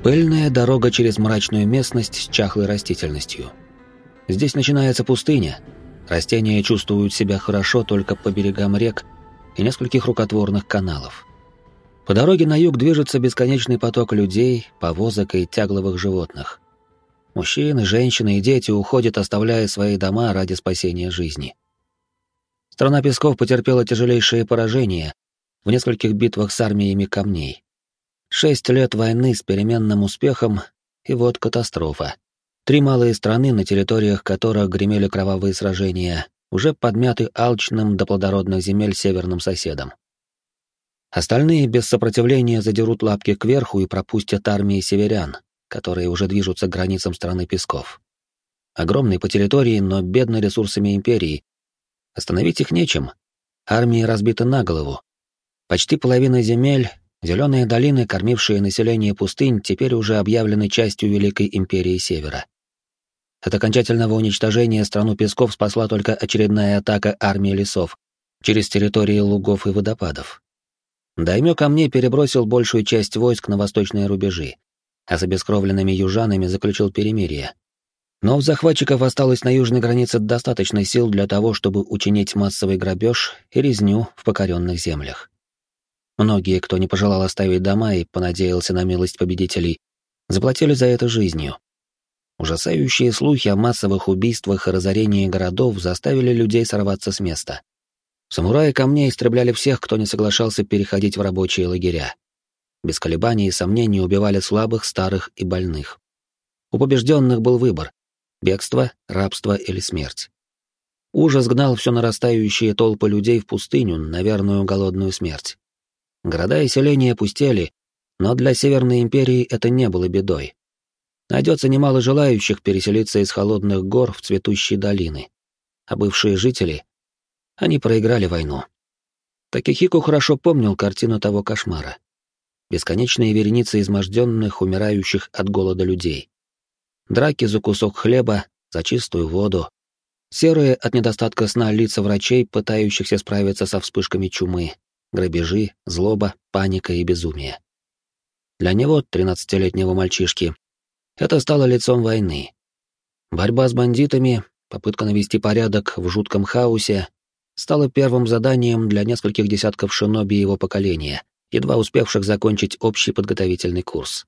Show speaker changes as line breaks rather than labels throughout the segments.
Пыльная дорога через мрачную местность с чахлой растительностью. Здесь начинается пустыня. Растения чувствуют себя хорошо только по берегам рек и нескольких рукотворных каналов. По дороге на юг движется бесконечный поток людей, повозок и тягловых животных. Мужчины, женщины и дети уходят, оставляя свои дома ради спасения жизни. Страна Песков потерпела тяжелейшие поражения в нескольких битвах с армиями камней. 6 лет войны с переменным успехом, и вот катастрофа. 3 малые страны, на территориях которых гремели кровавые сражения, уже подмяты алчным до плодородных земель северным соседом. Остальные без сопротивления задерут лапки кверху и пропустят армии северян, которые уже движутся к границам страны Песков. Огромные по территории, но бедны ресурсами империи. Остановить их нечем. Армии разбиты на голову. Почти половина земель, зеленые долины, кормившие население пустынь, теперь уже объявлены частью Великой Империи Севера. От окончательного уничтожения страну Песков спасла только очередная атака армии лесов через территории лугов и водопадов. Даймё Камней перебросил большую часть войск на восточные рубежи, а с обескровленными южанами заключил перемирие. Но у захватчиков осталось на южной границе достаточно сил для того, чтобы учинить массовый грабеж и резню в покоренных землях. Многие, кто не пожелал оставить дома и понадеялся на милость победителей, заплатили за это жизнью. Ужасающие слухи о массовых убийствах и разорении городов заставили людей сорваться с места. Самураи камней истребляли всех, кто не соглашался переходить в рабочие лагеря. Без колебаний и сомнений убивали слабых, старых и больных. У побежденных был выбор — бегство, рабство или смерть. Ужас гнал все нарастающие толпы людей в пустыню на верную голодную смерть. Города и селения пустели, но для Северной империи это не было бедой. Найдется немало желающих переселиться из холодных гор в цветущие долины. А бывшие жители, они проиграли войну. Такихико хорошо помнил картину того кошмара. Бесконечные вереницы изможденных, умирающих от голода людей. Драки за кусок хлеба, за чистую воду. Серые от недостатка сна лица врачей, пытающихся справиться со вспышками чумы. Грабежи, злоба, паника и безумие. Для него, 13-летнего мальчишки, это стало лицом войны. Борьба с бандитами, попытка навести порядок в жутком хаосе стала первым заданием для нескольких десятков шиноби его поколения, едва успевших закончить общий подготовительный курс.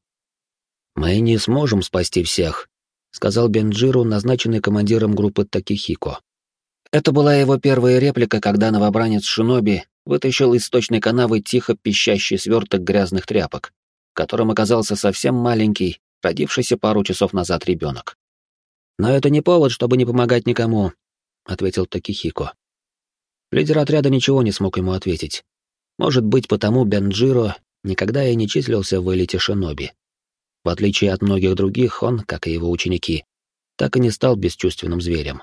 «Мы не сможем спасти всех», — сказал Бенджиру, назначенный командиром группы Такихико. Это была его первая реплика, когда новобранец шиноби вытащил из сточной канавы тихо пищащий сверток грязных тряпок, которым оказался совсем маленький, родившийся пару часов назад ребенок. «Но это не повод, чтобы не помогать никому», — ответил Такихико. Лидер отряда ничего не смог ему ответить. Может быть, потому Бенджиро никогда и не числился в элите шиноби. В отличие от многих других, он, как и его ученики, так и не стал бесчувственным зверем.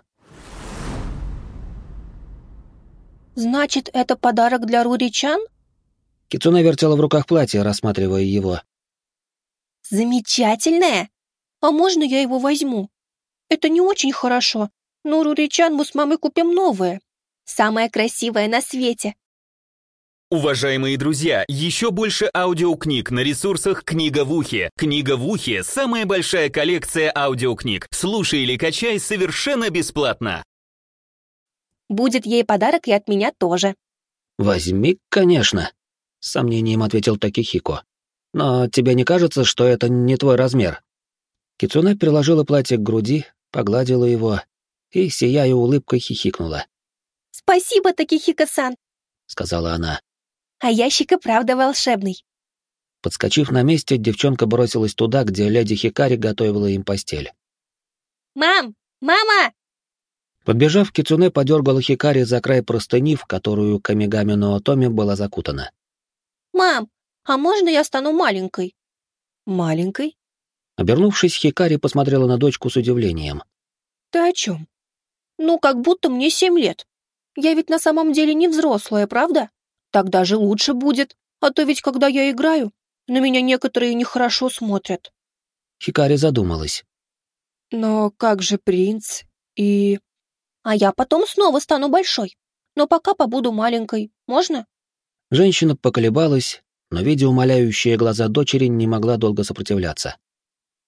«Значит, это подарок для Рури-чан?»
Кицуне вертела в руках платье, рассматривая его.
«Замечательное! А можно я его возьму? Это не очень хорошо, но Рури-чан мы с мамой купим новое. Самое красивое на свете».
Уважаемые друзья, еще больше аудиокниг на ресурсах «Книга в ухе». «Книга в ухе» — самая большая коллекция аудиокниг. Слушай или качай совершенно бесплатно.
Будет ей подарок и от меня тоже.
«Возьми, конечно», — с сомнением ответил Такихико. «Но тебе не кажется, что это не твой размер?» Кицуне приложила платье к груди, погладила его и, сияя улыбкой, хихикнула.
«Спасибо, Такихико-сан»,
— сказала она.
«А ящик и правда волшебный».
Подскочив на месте, девчонка бросилась туда, где леди Хикари готовила им постель.
«Мам! Мама!»
Подбежав, Кицуне подергала Хикари за край простыни, в которую Камигами но Отоми была закутана.
«Мам, а можно я стану маленькой?» «Маленькой?»
Обернувшись, Хикари посмотрела на дочку с удивлением.
«Ты о чем?» «Ну, как будто мне 7 лет. Я ведь на самом деле не взрослая, правда? Так даже лучше будет, а то ведь когда я играю, на меня некоторые нехорошо смотрят».
Хикари задумалась.
«Но как же принц и...» «А я потом снова стану большой, но пока побуду маленькой, можно?»
Женщина поколебалась, но, видя умоляющие глаза дочери, не могла долго сопротивляться.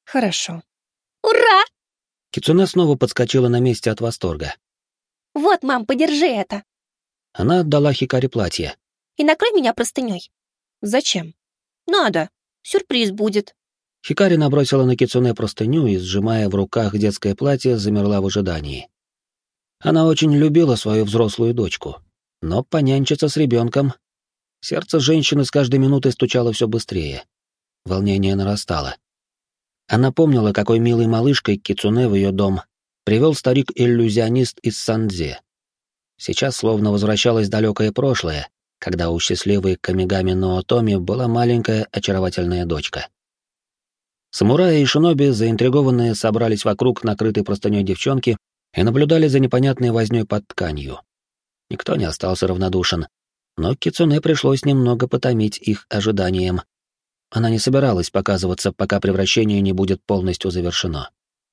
Хорошо. Ура!
Кицуне снова подскочила на месте от восторга.
Вот, мам, подержи это.
Она отдала Хикари платье.
И накрой меня простыней. Зачем? Надо. Сюрприз будет.
Хикари набросила на Кицуне простыню и, сжимая в руках детское платье, замерла в ожидании. Она очень любила свою взрослую дочку, но понянчиться с ребенком... Сердце женщины с каждой минутой стучало все быстрее. Волнение нарастало. Она помнила, какой милой малышкой Кицуне в ее дом привел старик-иллюзионист из Сандзе. Сейчас словно возвращалось далекое прошлое, когда у счастливой Камигами Ноотоми была маленькая очаровательная дочка. Самураи и шиноби, заинтригованные, собрались вокруг накрытой простыней девчонки и наблюдали за непонятной вознёй под тканью. Никто не остался равнодушен, но Кицуне пришлось немного потомить их ожиданием. Она не собиралась показываться, пока превращение не будет полностью завершено.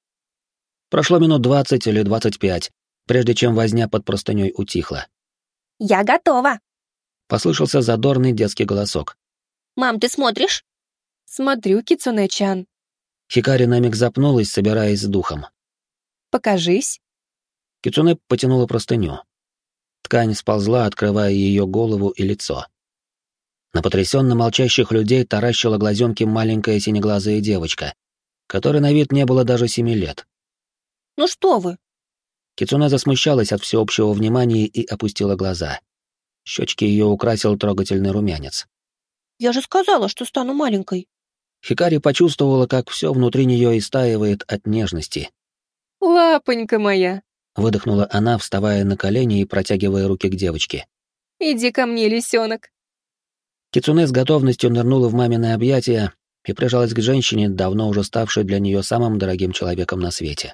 Прошло минут 20 или 25, прежде чем возня под простыней утихла.
Я готова.
Послышался задорный детский голосок.
Мам, ты смотришь? Смотрю, Кицуне-чан.
Хикари на миг запнулась, собираясь с духом.
Покажись.
Кицуне потянула простыню. Ткань сползла, открывая ее голову и лицо. На потрясенно молчащих людей таращила глазенки маленькая синеглазая девочка, которой на вид не было даже 7 лет.
Ну что вы?
Кицуне засмущалась от всеобщего внимания и опустила глаза. Щечки ее украсил трогательный румянец.
Я же сказала, что стану маленькой.
Хикари почувствовала, как все внутри нее истаивает от нежности.
Лапонька моя.
Выдохнула она, вставая на колени и протягивая руки к девочке.
Иди ко мне, лисенок.
Кицуне с готовностью нырнула в мамины объятия и прижалась к женщине, давно уже ставшей для нее самым дорогим человеком на свете.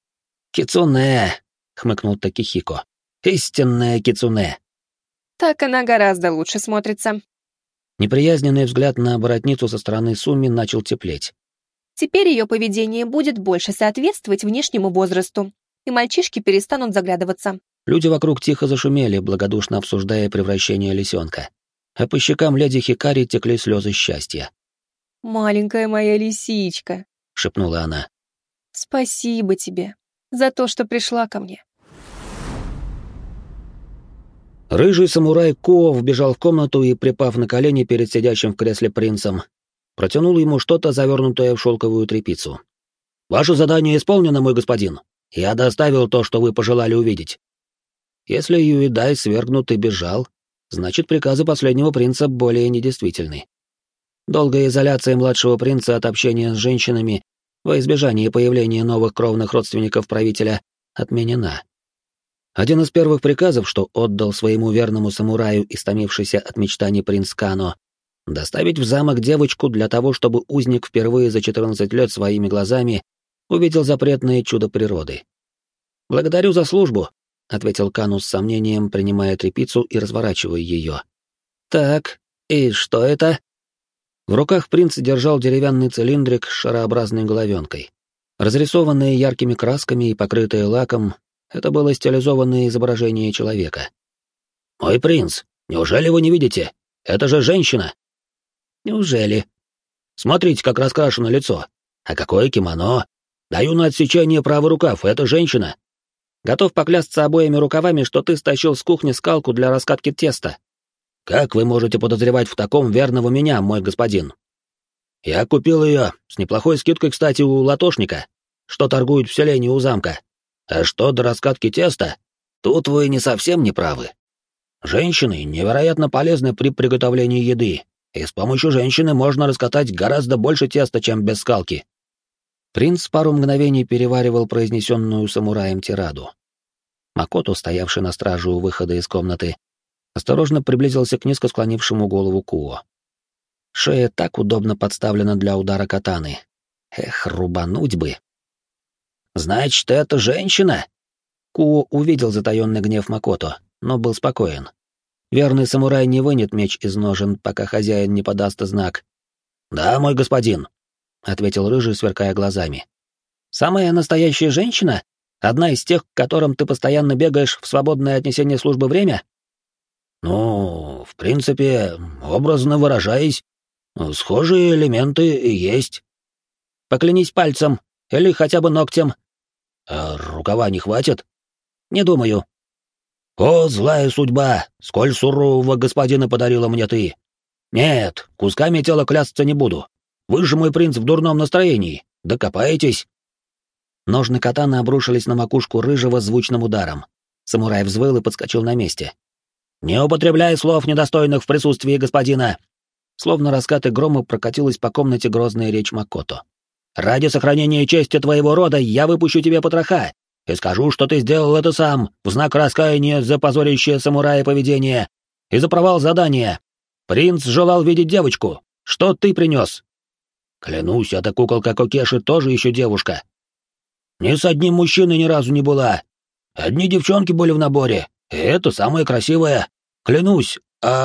«Кицуне!» — хмыкнул Такихико. «Истинная Кицуне!»
Так она гораздо лучше смотрится.
Неприязненный взгляд на оборотницу со стороны Суми начал теплеть.
Теперь ее поведение будет больше соответствовать внешнему возрасту, и мальчишки перестанут заглядываться.
Люди вокруг тихо зашумели, благодушно обсуждая превращение лисенка. А по щекам леди Хикари текли слезы счастья.
«Маленькая моя лисичка»,
— шепнула она.
«Спасибо тебе за то, что пришла ко мне».
Рыжий самурай Куо вбежал в комнату и, припав на колени перед сидящим в кресле принцем, протянул ему что-то, завернутое в шелковую тряпицу. «Ваше задание исполнено, мой господин. Я доставил то, что вы пожелали увидеть». Если Юидай свергнут и бежал, значит, приказы последнего принца более недействительны. Долгая изоляция младшего принца от общения с женщинами во избежание появления новых кровных родственников правителя отменена. Один из первых приказов, что отдал своему верному самураю, истомившийся от мечтаний принц Кано, доставить в замок девочку для того, чтобы узник впервые за 14 лет своими глазами увидел запретное чудо природы. «Благодарю за службу», — ответил Кану с сомнением, принимая тряпицу и разворачивая ее. «Так, и что это?» В руках принц держал деревянный цилиндрик с шарообразной головенкой. Разрисованное яркими красками и покрытое лаком, это было стилизованное изображение человека. «Мой принц, неужели вы не видите? Это же женщина!» «Неужели?» «Смотрите, как раскрашено лицо. А какое кимоно! Даю на отсечение правый рукав, это женщина!» «Готов поклясться обоими рукавами, что ты стащил с кухни скалку для раскатки теста». «Как вы можете подозревать в таком верного меня, мой господин?» «Я купил ее, с неплохой скидкой, кстати, у латошника, что торгует в селении у замка. А что до раскатки теста, тут вы не совсем не правы. Женщины невероятно полезны при приготовлении еды, и с помощью женщины можно раскатать гораздо больше теста, чем без скалки». Принц пару мгновений переваривал произнесенную самураем тираду. Макото, стоявший на страже у выхода из комнаты, осторожно приблизился к низко склонившему голову Куо. Шея так удобно подставлена для удара катаны. Эх, рубануть бы. «Значит, это женщина?» Куо увидел затаённый гнев Макото, но был спокоен. Верный самурай не вынет меч из ножен, пока хозяин не подаст знак. «Да, мой господин», — ответил Рыжий, сверкая глазами. «Самая настоящая женщина? Одна из тех, к которым ты постоянно бегаешь в свободное от несения службы время?» «Ну, в принципе, образно выражаясь, схожие элементы и есть». Поклянись пальцем, или хотя бы ногтем. А рукава не хватит? Не думаю. О, злая судьба, сколь сурового господина подарила мне ты. Нет, кусками тела клясться не буду. Вы же, мой принц, в дурном настроении. Докопаетесь. Ножны катаны обрушились на макушку рыжего звучным ударом. Самурай взвыл и подскочил на месте. «Не употребляй слов, недостойных в присутствии господина!» Словно раскаты грома прокатилась по комнате грозная речь Макото. «Ради сохранения чести твоего рода я выпущу тебе потроха и скажу, что ты сделал это сам, в знак раскаяния за позорящее самурая поведение и за провал задания. Принц желал видеть девочку. Что ты принес?» «Клянусь, эта куколка Кокеши тоже еще девушка. Ни с одним мужчиной ни разу не была. Одни девчонки были в наборе, и это самая красивая. Клянусь,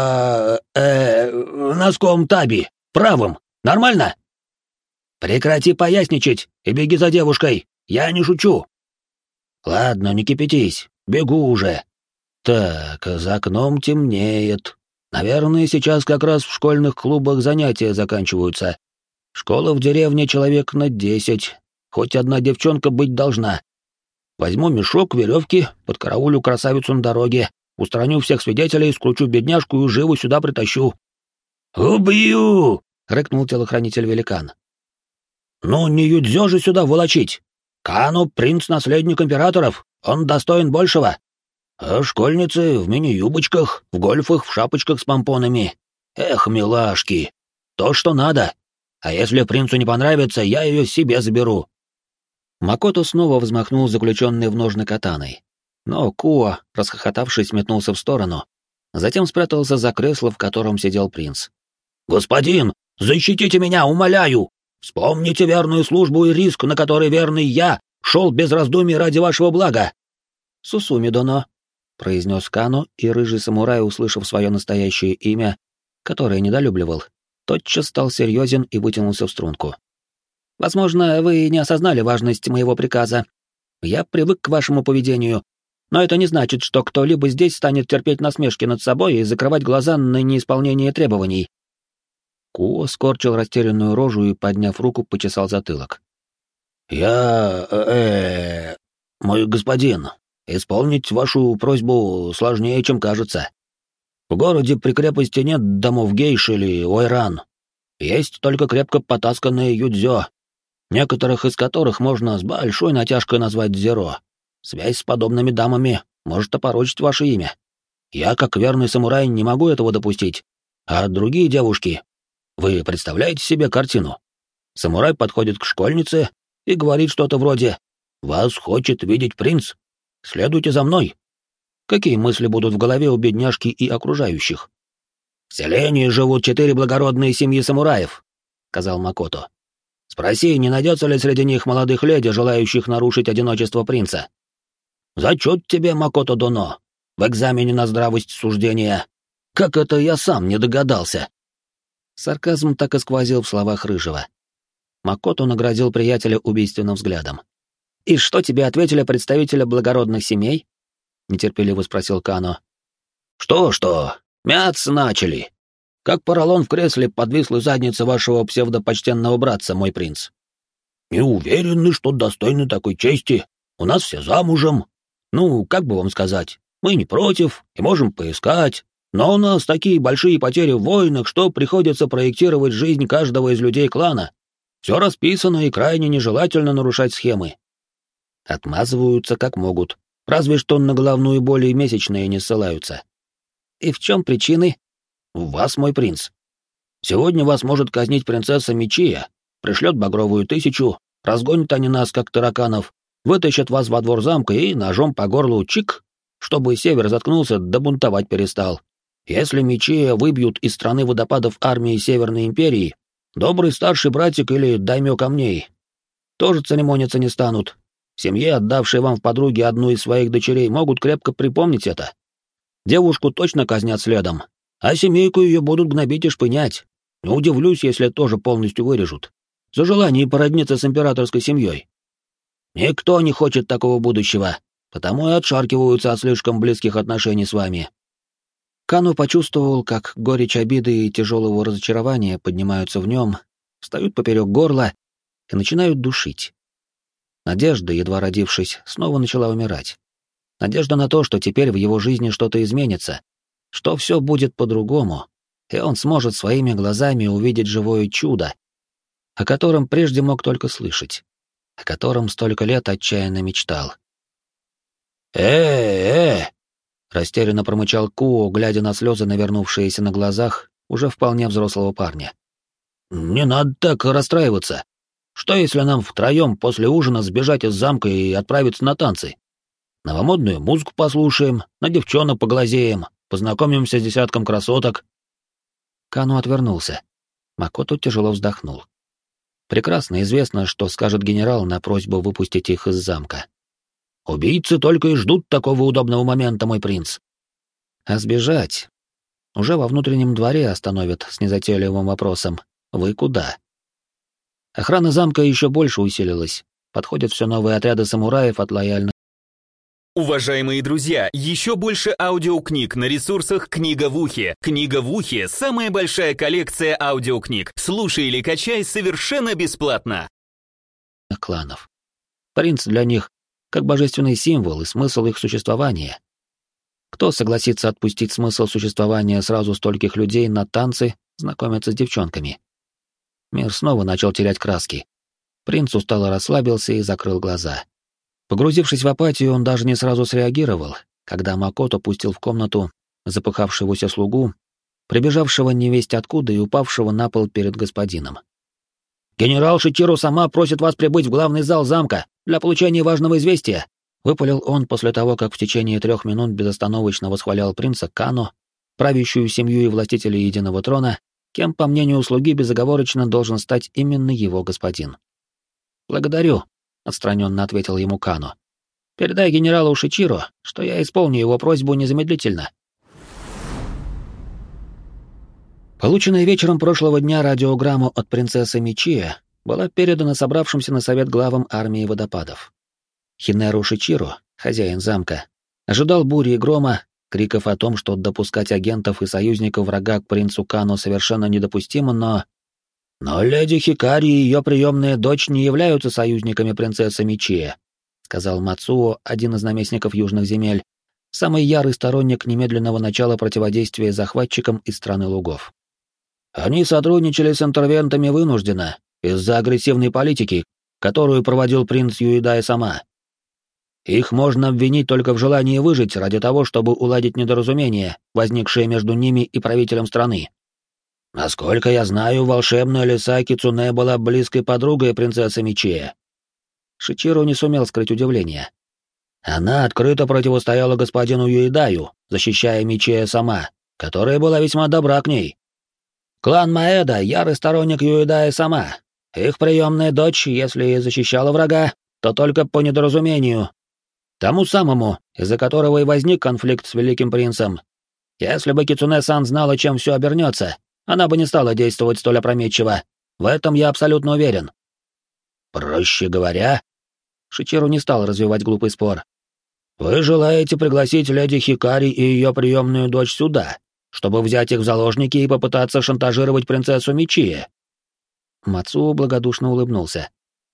носком таби, правым. Нормально?» «Прекрати поясничать и беги за девушкой, я не шучу». «Ладно, не кипятись, бегу уже». «Так, за окном темнеет. Наверное, сейчас как раз в школьных клубах занятия заканчиваются. Школа в деревне человек на 10, хоть одна девчонка быть должна. Возьму мешок, веревки, подкараулю красавицу на дороге, устраню всех свидетелей, скручу бедняжку и живо сюда притащу». «Убью!» — рыкнул телохранитель-великан. «Ну, не юдзё же сюда волочить. Кану — принц-наследник императоров, он достоин большего. А школьницы в мини-юбочках, в гольфах, в шапочках с помпонами. Эх, милашки, то, что надо. А если принцу не понравится, я ее себе заберу». Макото снова взмахнул заключенной в ножны катаной. Но Куо, расхохотавшись, метнулся в сторону. Затем спрятался за кресло, в котором сидел принц. «Господин, защитите меня, умоляю! Вспомните верную службу и риск, на который верный я шел без раздумий ради вашего блага!» «Сусуми-доно», — произнес Кану, и рыжий самурай, услышав свое настоящее имя, которое недолюбливал, тотчас стал серьезен и вытянулся в струнку. «Возможно, вы не осознали важность моего приказа. Я привык к вашему поведению, но это не значит, что кто-либо здесь станет терпеть насмешки над собой и закрывать глаза на неисполнение требований». Куо скорчил растерянную рожу и, подняв руку, почесал затылок. Мой господин, исполнить вашу просьбу сложнее, чем кажется. В городе при крепости нет домов гейш или ойран. Есть только крепко потасканные юдзё, некоторых из которых можно с большой натяжкой назвать дзеро. Связь с подобными дамами может опорочить ваше имя. Я, как верный самурай, не могу этого допустить. А другие девушки... Вы представляете себе картину? Самурай подходит к школьнице и говорит что-то вроде «Вас хочет видеть принц. Следуйте за мной». Какие мысли будут в голове у бедняжки и окружающих? «В селении живут 4 благородные семьи самураев», — сказал Макото. «Спроси, не найдется ли среди них молодых леди, желающих нарушить одиночество принца. Зачет тебе, Макото-доно, в экзамене на здравость суждения. Как это я сам не догадался?» Сарказм так и сквозил в словах Рыжего. Макото наградил приятеля убийственным взглядом. «И что тебе ответили представители благородных семей?» — нетерпеливо спросил Кано. «Что? Мяться начали. Как поролон в кресле подвислой задницы вашего псевдопочтенного братца, мой принц. Не уверены, что достойны такой чести. У нас все замужем. Ну, как бы вам сказать, мы не против и можем поискать. Но у нас такие большие потери в войнах, что приходится проектировать жизнь каждого из людей клана. Все расписано и крайне нежелательно нарушать схемы. Отмазываются как могут, разве что на головную боль и месячные не ссылаются. И в чем причины? В вас, мой принц. Сегодня вас может казнить принцесса Мичия, пришлет багровую 1000, разгонят они нас, как тараканов, вытащат вас во двор замка и ножом по горлу чик, чтобы север заткнулся да бунтовать перестал. Если Мичия выбьют из страны водопадов армии Северной Империи, добрый старший братик или даймё камней тоже церемониться не станут. Семье, отдавшей вам в подруги одну из своих дочерей, могут крепко припомнить это. Девушку точно казнят следом, а семейку ее будут гнобить и шпынять. Не удивлюсь, если тоже полностью вырежут. За желание породниться с императорской семьей. Никто не хочет такого будущего, потому и отшаркиваются от слишком близких отношений с вами. Кану почувствовал, как горечь обиды и тяжелого разочарования поднимаются в нем, встают поперек горла, и начинают душить. Надежда, едва родившись, снова начала умирать. Надежда на то, что теперь в его жизни что-то изменится, что все будет по-другому, и он сможет своими глазами увидеть живое чудо, о котором прежде мог только слышать, о котором столько лет отчаянно мечтал. Растерянно промычал Куо, глядя на слезы, навернувшиеся на глазах уже вполне взрослого парня. «Не надо так расстраиваться. Что, если нам втроем после ужина сбежать из замка и отправиться на танцы? Новомодную музыку послушаем, на девчонок поглазеем, познакомимся с десятком красоток». Кану отвернулся. Макото тяжело вздохнул. Прекрасно известно, что скажет генерал на просьбу выпустить их из замка. «Убийцы только и ждут такого удобного момента, мой принц». А сбежать? Уже во внутреннем дворе остановят с незатейливым вопросом: «Вы куда?». Охрана замка еще больше усилилась. Подходят все новые отряды самураев от лояльных.
Уважаемые друзья, еще больше аудиокниг на ресурсах «Книга в ухе». «Книга в ухе» — самая большая коллекция аудиокниг. Слушай или качай совершенно бесплатно.
Кланов. Принц для них как божественный символ и смысл их существования. Кто согласится отпустить смысл существования сразу стольких людей на танцы, знакомиться с девчонками? Мир снова начал терять краски. Принц устало расслабился и закрыл глаза. Погрузившись в апатию, он даже не сразу среагировал, когда Макото пустил в комнату запыхавшегося слугу, прибежавшего невесть откуда и упавшего на пол перед господином. «Генерал Шичиро сама просит вас прибыть в главный зал замка для получения важного известия», — выпалил он после того, как в течение 3 минут безостановочно восхвалял принца Кано, правящую семью и властителя Единого Трона, кем, по мнению слуги, безоговорочно должен стать именно его господин. «Благодарю», — отстраненно ответил ему Кано. «Передай генералу Шичиро, что я исполню его просьбу незамедлительно». Полученная вечером прошлого дня радиограмма от принцессы Мичиэ была передана собравшимся на совет главам армии водопадов. Хинеру Шичиро, хозяин замка, ожидал бури и грома, криков о том, что допускать агентов и союзников врага к принцу Кано совершенно недопустимо, «Но леди Хикари и ее приемная дочь не являются союзниками принцессы Мичиэ», сказал Мацуо, один из наместников южных земель, самый ярый сторонник немедленного начала противодействия захватчикам из страны лугов. «Они сотрудничали с интервентами вынужденно, из-за агрессивной политики, которую проводил принц Юэдай сама. Их можно обвинить только в желании выжить ради того, чтобы уладить недоразумение, возникшее между ними и правителем страны. Насколько я знаю, волшебная лиса Кицуне была близкой подругой принцессы Мичиэ». Шичиро не сумел скрыть удивление. Она открыто противостояла господину Юэдаю, защищая Мичиэ сама, которая была весьма добра к ней. Клан Маэда — ярый сторонник Юэдая сама. Их приемная дочь, если и защищала врага, то только по недоразумению. Тому самому, из-за которого и возник конфликт с Великим Принцем. Если бы Кицуне-сан знала, чем все обернется, она бы не стала действовать столь опрометчиво. В этом я абсолютно уверен. Проще говоря, Шичиро не стал развивать глупый спор. Вы желаете пригласить леди Хикари и ее приемную дочь сюда, чтобы взять их в заложники и попытаться шантажировать принцессу Мичиэ? Мацуо благодушно улыбнулся.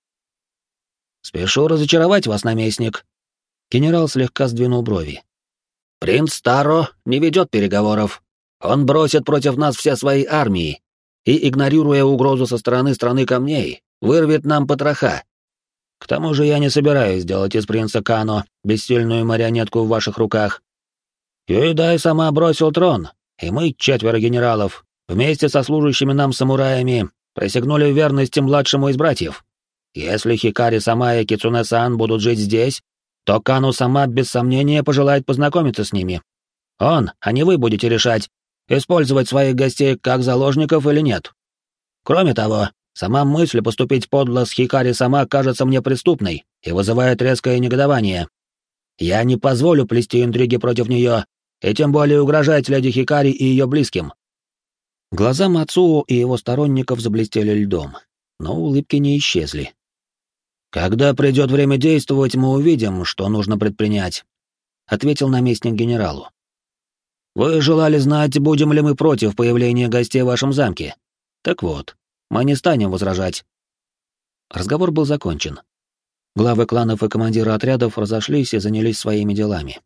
«Спешу разочаровать вас, наместник». Генерал слегка сдвинул брови. «Принц Таро не ведет переговоров. Он бросит против нас все свои армии и, игнорируя угрозу со стороны страны камней, вырвет нам потроха. К тому же я не собираюсь делать из принца Кано бессильную марионетку в ваших руках. Юэдай сама бросил трон, и мы, 4 генералов, вместе со служащими нам самураями, присягнули в верности младшему из братьев. Если Хикари сама и Кицуне-сан будут жить здесь, то Кану сама без сомнения пожелает познакомиться с ними. Он, а не вы будете решать, использовать своих гостей как заложников или нет. Кроме того, сама мысль поступить подло с Хикари сама кажется мне преступной и вызывает резкое негодование. Я не позволю плести интриги против нее, и тем более угрожать леди Хикари и ее близким». Глаза Мацуо и его сторонников заблестели льдом, но улыбки не исчезли. «Когда придет время действовать, мы увидим, что нужно предпринять», — ответил наместник генералу. «Вы желали знать, будем ли мы против появления гостей в вашем замке? Так вот, мы не станем возражать. Разговор был закончен. Главы кланов и командиры отрядов разошлись и занялись своими делами.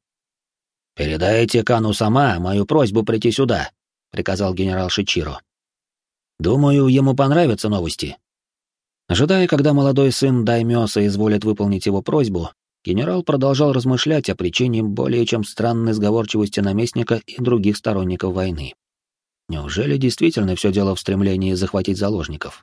«Передайте Кану сама мою просьбу прийти сюда», — приказал генерал Шичиро. «Думаю, ему понравятся новости». Ожидая, когда молодой сын даймё соизволит выполнить его просьбу, генерал продолжал размышлять о причине более чем странной сговорчивости наместника и других сторонников войны. Неужели действительно все дело в стремлении захватить заложников?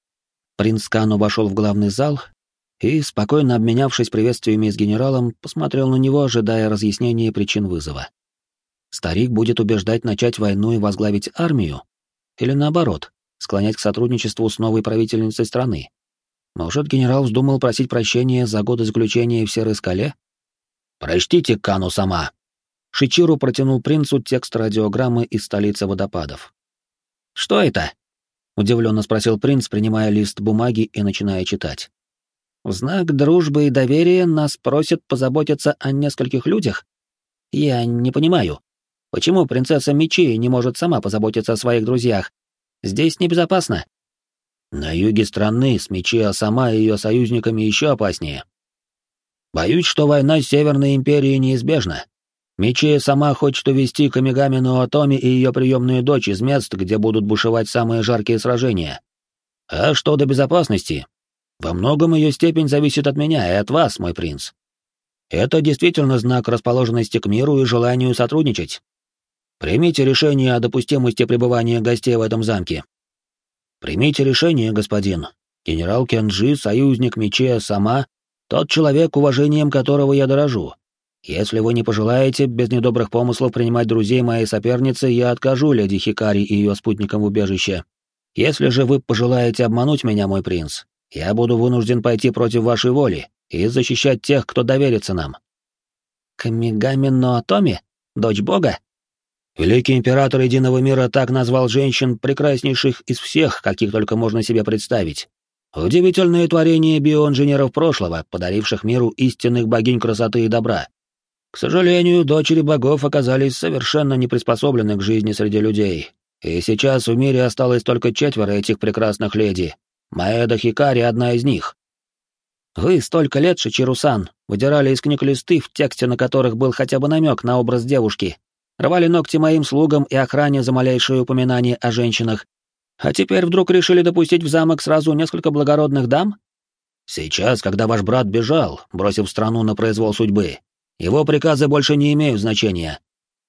Принц Кану вошел в главный зал и, спокойно обменявшись приветствиями с генералом, посмотрел на него, ожидая разъяснения причин вызова. Старик будет убеждать начать войну и возглавить армию? Или наоборот, склонять к сотрудничеству с новой правительницей страны? Может, генерал вздумал просить прощения за годы заключения в Серой скале? «Прочтите, Кану сама!» Шичиру протянул принцу текст радиограммы из столицы водопадов. «Что это?» — удивленно спросил принц, принимая лист бумаги и начиная читать. «В знак дружбы и доверия нас просят позаботиться о нескольких людях? Я не понимаю, почему принцесса Мичи не может сама позаботиться о своих друзьях? Здесь небезопасно». «На юге страны с Мичи сама и ее союзниками еще опаснее. Боюсь, что война с Северной империей неизбежна. Мичи сама хочет увести Камигами Ноотоми и ее приемную дочь из мест, где будут бушевать самые жаркие сражения. А что до безопасности? Во многом ее степень зависит от меня и от вас, мой принц. Это действительно знак расположенности к миру и желанию сотрудничать. Примите решение о допустимости пребывания гостей в этом замке». «Примите решение, господин. Генерал Кенджи, союзник Мичи сама, тот человек, уважением которого я дорожу. Если вы не пожелаете без недобрых помыслов принимать друзей моей соперницы, я откажу леди Хикари и ее спутникам в убежище. Если же вы пожелаете обмануть меня, мой принц, я буду вынужден пойти против вашей воли и защищать тех, кто доверится нам». «Камигами Ноотоми? Дочь бога?» «Великий император Единого мира так назвал женщин, прекраснейших из всех, каких только можно себе представить. Удивительное творение биоинженеров прошлого, подаривших миру истинных богинь красоты и добра. К сожалению, дочери богов оказались совершенно не приспособлены к жизни среди людей, и сейчас в мире осталось только 4 этих прекрасных леди. Маэда Хикари — одна из них». «Вы столько лет, Шичиру-сан, выдирали из книг листы, в тексте на которых был хотя бы намек на образ девушки, рвали ногти моим слугам и охране за малейшее упоминание о женщинах, а теперь вдруг решили допустить в замок сразу несколько благородных дам? Сейчас, когда ваш брат бежал, бросив страну на произвол судьбы, его приказы больше не имеют значения.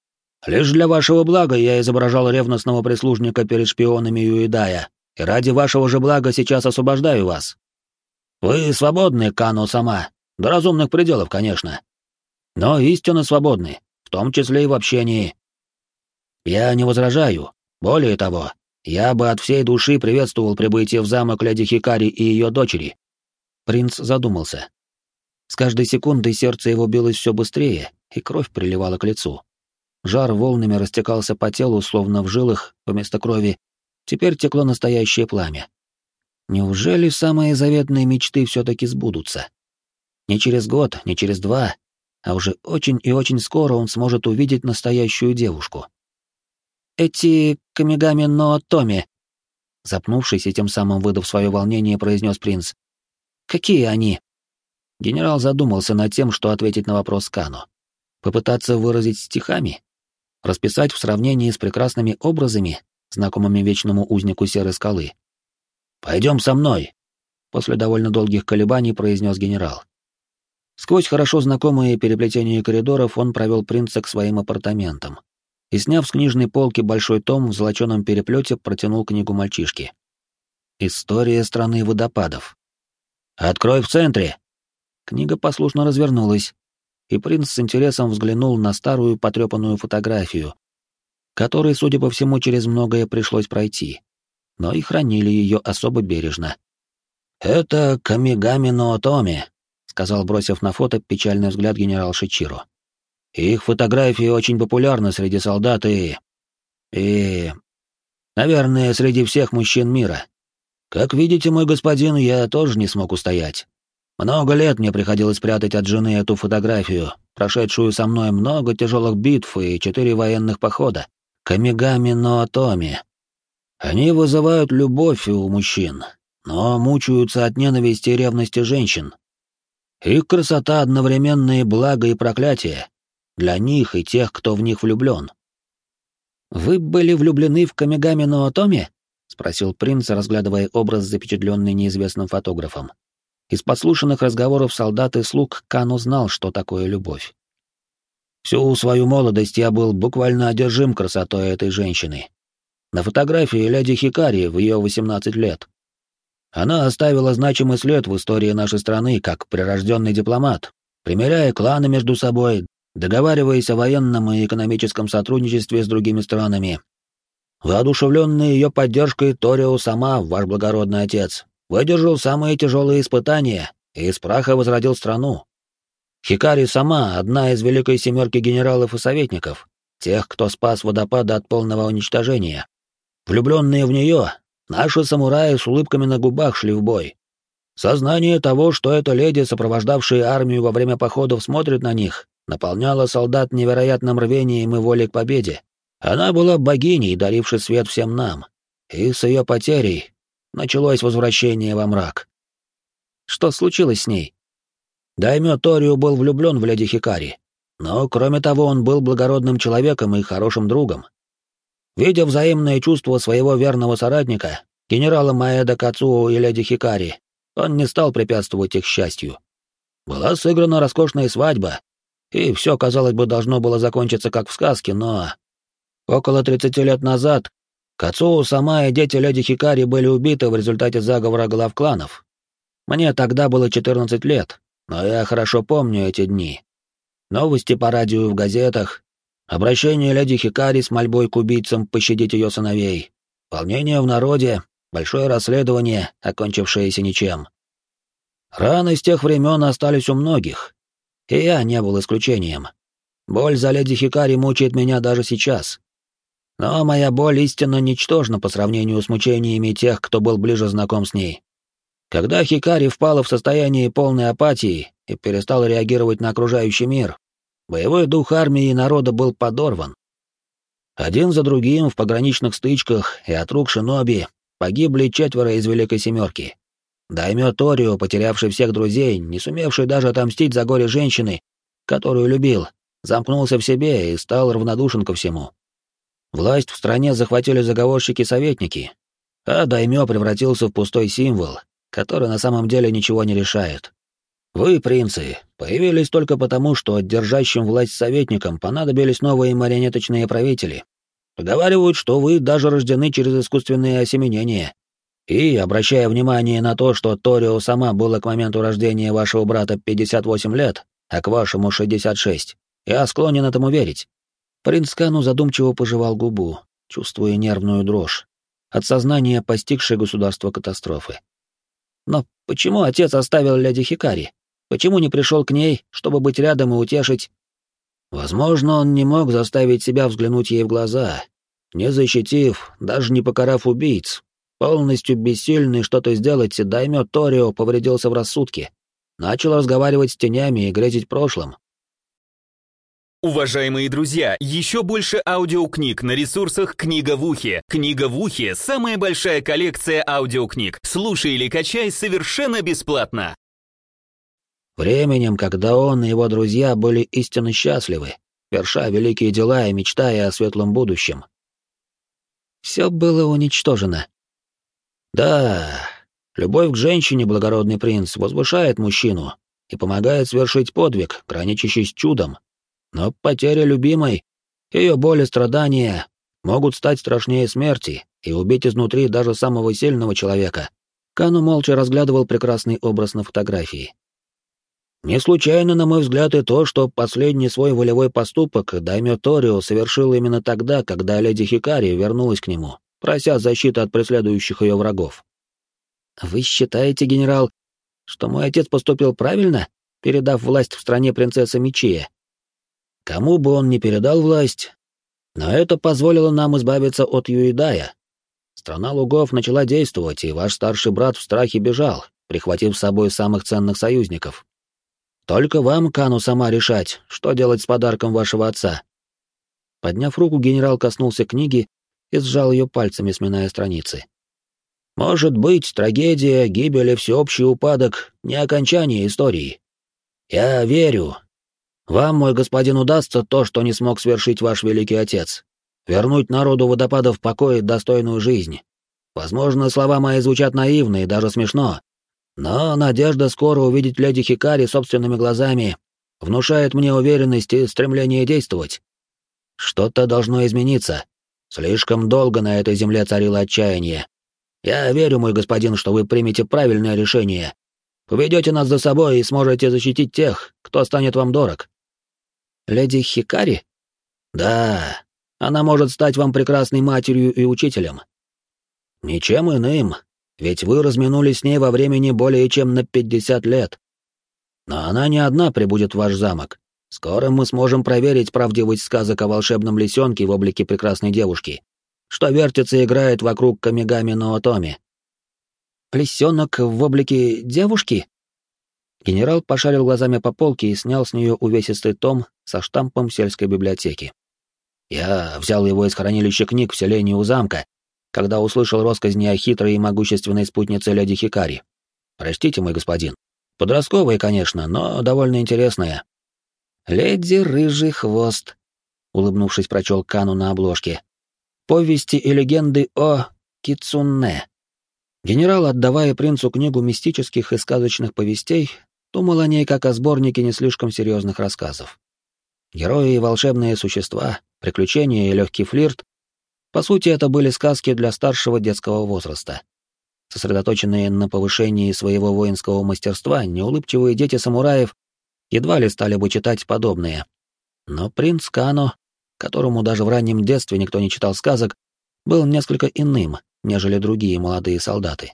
Лишь для вашего блага я изображал ревностного прислужника перед шпионами Юэдая, и ради вашего же блага сейчас освобождаю вас. Вы свободны, Кану сама, до разумных пределов, конечно. Но истинно свободны, в том числе и в общении. Я не возражаю. Более того, я бы от всей души приветствовал прибытие в замок леди Хикари и ее дочери». Принц задумался. С каждой секундой сердце его билось все быстрее, и кровь приливала к лицу. Жар волнами растекался по телу, словно в жилах, вместо крови, теперь текло настоящее пламя. Неужели самые заветные мечты все-таки сбудутся? Не через год, не через 2, а уже очень и очень скоро он сможет увидеть настоящую девушку. «Эти Камигами Ноотоми», запнувшись и тем самым выдав свое волнение, произнес принц. «Какие они?» Генерал задумался над тем, что ответить на вопрос Кану. Попытаться выразить стихами? Расписать в сравнении с прекрасными образами, знакомыми вечному узнику Серой скалы? «Пойдем со мной», — после довольно долгих колебаний произнес генерал. Сквозь хорошо знакомые переплетения коридоров он провел принца к своим апартаментам и, сняв с книжной полки большой том в золоченом переплете, протянул книгу мальчишке. «История страны водопадов». «Открой в центре!» Книга послушно развернулась, и принц с интересом взглянул на старую потрепанную фотографию, которой, судя по всему, через многое пришлось пройти, но и хранили ее особо бережно. «Это Камигами Ноотоми», — сказал, бросив на фото печальный взгляд генерал Шичиро. «Их фотографии очень популярны среди солдат и, наверное, среди всех мужчин мира. Как видите, мой господин, я тоже не смог устоять. Много лет мне приходилось прятать от жены эту фотографию, прошедшую со мной много тяжелых битв и 4 военных похода. Камигами Ноотоми. Они вызывают любовь у мужчин, но мучаются от ненависти и ревности женщин. Их красота одновременно и благо, и проклятие. Для них и тех, кто в них влюблен. «Вы были влюблены в Камигами Ноотоми?» — спросил принц, разглядывая образ, запечатленный неизвестным фотографом. Из подслушанных разговоров солдат и слуг Кан узнал, что такое любовь. Всю свою молодость я был буквально одержим красотой этой женщины. На фотографии леди Хикари в ее 18 лет. Она оставила значимый след в истории нашей страны как прирожденный дипломат, примиряя кланы между собой, договариваясь о военном и экономическом сотрудничестве с другими странами. Воодушевленный ее поддержкой, Торио сама, ваш благородный отец, выдержал самые тяжелые испытания и из праха возродил страну. Хикари сама одна из великой семерки генералов и советников, тех, кто спас водопады от полного уничтожения. Влюбленные в нее, наши самураи с улыбками на губах шли в бой. Сознание того, что эта леди, сопровождавшая армию во время походов, смотрит на них, наполняло солдат невероятным рвением и волей к победе. Она была богиней, дарившей свет всем нам. И с ее потерей началось возвращение во мрак. Что случилось с ней? Даймё Торио был влюблен в леди Хикари, но, кроме того, он был благородным человеком и хорошим другом. Видя взаимное чувство своего верного соратника, генерала Маэда Кацуо и леди Хикари, он не стал препятствовать их счастью. Была сыграна роскошная свадьба, и все, казалось бы, должно было закончиться как в сказке, но... Около 30 лет назад Кацуо сама и дети леди Хикари были убиты в результате заговора глав кланов. Мне тогда было 14 лет, но я хорошо помню эти дни. Новости по радио и в газетах, обращение леди Хикари с мольбой к убийцам пощадить ее сыновей, волнение в народе, большое расследование, окончившееся ничем. Раны с тех времен остались у многих, и я не был исключением. Боль за леди Хикари мучает меня даже сейчас. Но моя боль истинно ничтожна по сравнению с мучениями тех, кто был ближе знаком с ней. Когда Хикари впала в состояние полной апатии и перестала реагировать на окружающий мир, боевой дух армии и народа был подорван. Один за другим в пограничных стычках и от рук шиноби погибли 4 из Великой Семерки. Даймё Торио, потерявший всех друзей, не сумевший даже отомстить за горе женщины, которую любил, замкнулся в себе и стал равнодушен ко всему. Власть в стране захватили заговорщики-советники, а Даймё превратился в пустой символ, который на самом деле ничего не решает. Вы, принцы, появились только потому, что держащим власть советникам понадобились новые марионеточные правители. Поговаривают, что вы даже рождены через искусственные осеменения. И, обращая внимание на то, что Торио сама было к моменту рождения вашего брата 58 лет, а к вашему 66, я склонен этому верить. Принц Кану задумчиво пожевал губу, чувствуя нервную дрожь от сознания постигшей государство катастрофы. Но почему отец оставил леди Хикари? Почему не пришел к ней, чтобы быть рядом и утешить? Возможно, он не мог заставить себя взглянуть ей в глаза, не защитив, даже не покарав убийц. Полностью бессильный что-то сделать, Даймё Торио повредился в рассудке. Начал разговаривать с тенями и грезить прошлым.
Уважаемые друзья, еще больше аудиокниг на ресурсах «Книга в ухе». «Книга в ухе» — самая большая коллекция аудиокниг. Слушай или качай совершенно бесплатно.
Временем, когда он и его друзья были истинно счастливы, верша великие дела и мечтая о светлом будущем. Все было уничтожено. Да, любовь к женщине, благородный принц, возвышает мужчину и помогает совершить подвиг, граничащий с чудом. Но потеря любимой, ее боль и страдания могут стать страшнее смерти и убить изнутри даже самого сильного человека. Кану молча разглядывал прекрасный образ на фотографии. Не случайно, на мой взгляд, и то, что последний свой волевой поступок Даймё Торио совершил именно тогда, когда леди Хикари вернулась к нему, прося защиты от преследующих ее врагов. «Вы считаете, генерал, что мой отец поступил правильно, передав власть в стране принцессы Мичия?» Кому бы он ни передал власть, но это позволило нам избавиться от Юидая. Страна лугов начала действовать, и ваш старший брат в страхе бежал, прихватив с собой самых ценных союзников. Только вам, Кану, сама решать, что делать с подарком вашего отца. Подняв руку, генерал коснулся книги и сжал ее пальцами, сминая страницы. Может быть, трагедия, гибель и всеобщий упадок — не окончание истории. Я верю. Вам, мой господин, удастся то, что не смог свершить ваш великий отец. Вернуть народу водопадов покой и достойную жизнь. Возможно, слова мои звучат наивно и даже смешно, но надежда скоро увидеть леди Хикари собственными глазами внушает мне уверенность и стремление действовать. Что-то должно измениться. Слишком долго на этой земле царило отчаяние. Я верю, мой господин, что вы примете правильное решение. Поведете нас за собой и сможете защитить тех, кто станет вам дорог. Леди Хикари? Да, она может стать вам прекрасной матерью и учителем. Ничем иным, ведь вы разминулись с ней во времени более чем на 50 лет. Но она не одна прибудет в ваш замок. Скоро мы сможем проверить правдивость сказок о волшебном лисенке в облике прекрасной девушки, что вертится и играет вокруг Камигами Ноотоми. Лисенок в облике девушки? Генерал пошарил глазами по полке и снял с нее увесистый том со штампом сельской библиотеки. Я взял его из хранилища книг в селении у замка, когда услышал россказни о хитрой и могущественной спутнице леди Хикари. Простите, мой господин. Подростковая, конечно, но довольно интересная. «Леди Рыжий Хвост», — улыбнувшись, прочел Кану на обложке. «Повести и легенды о Кицунне». Генерал, отдавая принцу книгу мистических и сказочных повестей, думал о ней как о сборнике не слишком серьезных рассказов. Герои и волшебные существа, приключения и легкий флирт — по сути, это были сказки для старшего детского возраста. Сосредоточенные на повышении своего воинского мастерства, неулыбчивые дети самураев едва ли стали бы читать подобные. Но принц Кано, которому даже в раннем детстве никто не читал сказок, был несколько иным, нежели другие молодые солдаты.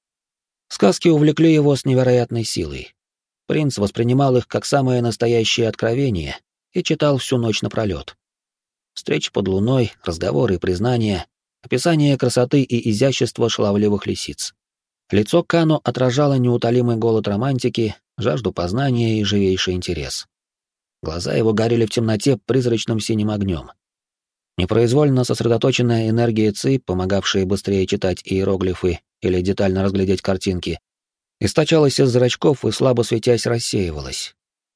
Сказки увлекли его с невероятной силой. Принц воспринимал их как самое настоящее откровение и читал всю ночь напролет. Встречи под луной, разговоры и признания, описание красоты и изящества шаловливых лисиц. Лицо Кано отражало неутолимый голод романтики, жажду познания и живейший интерес. Глаза его горели в темноте призрачным синим огнем. Непроизвольно сосредоточенная энергия ци, помогавшая быстрее читать иероглифы или детально разглядеть картинки, источалась из зрачков и, слабо светясь, рассеивалась.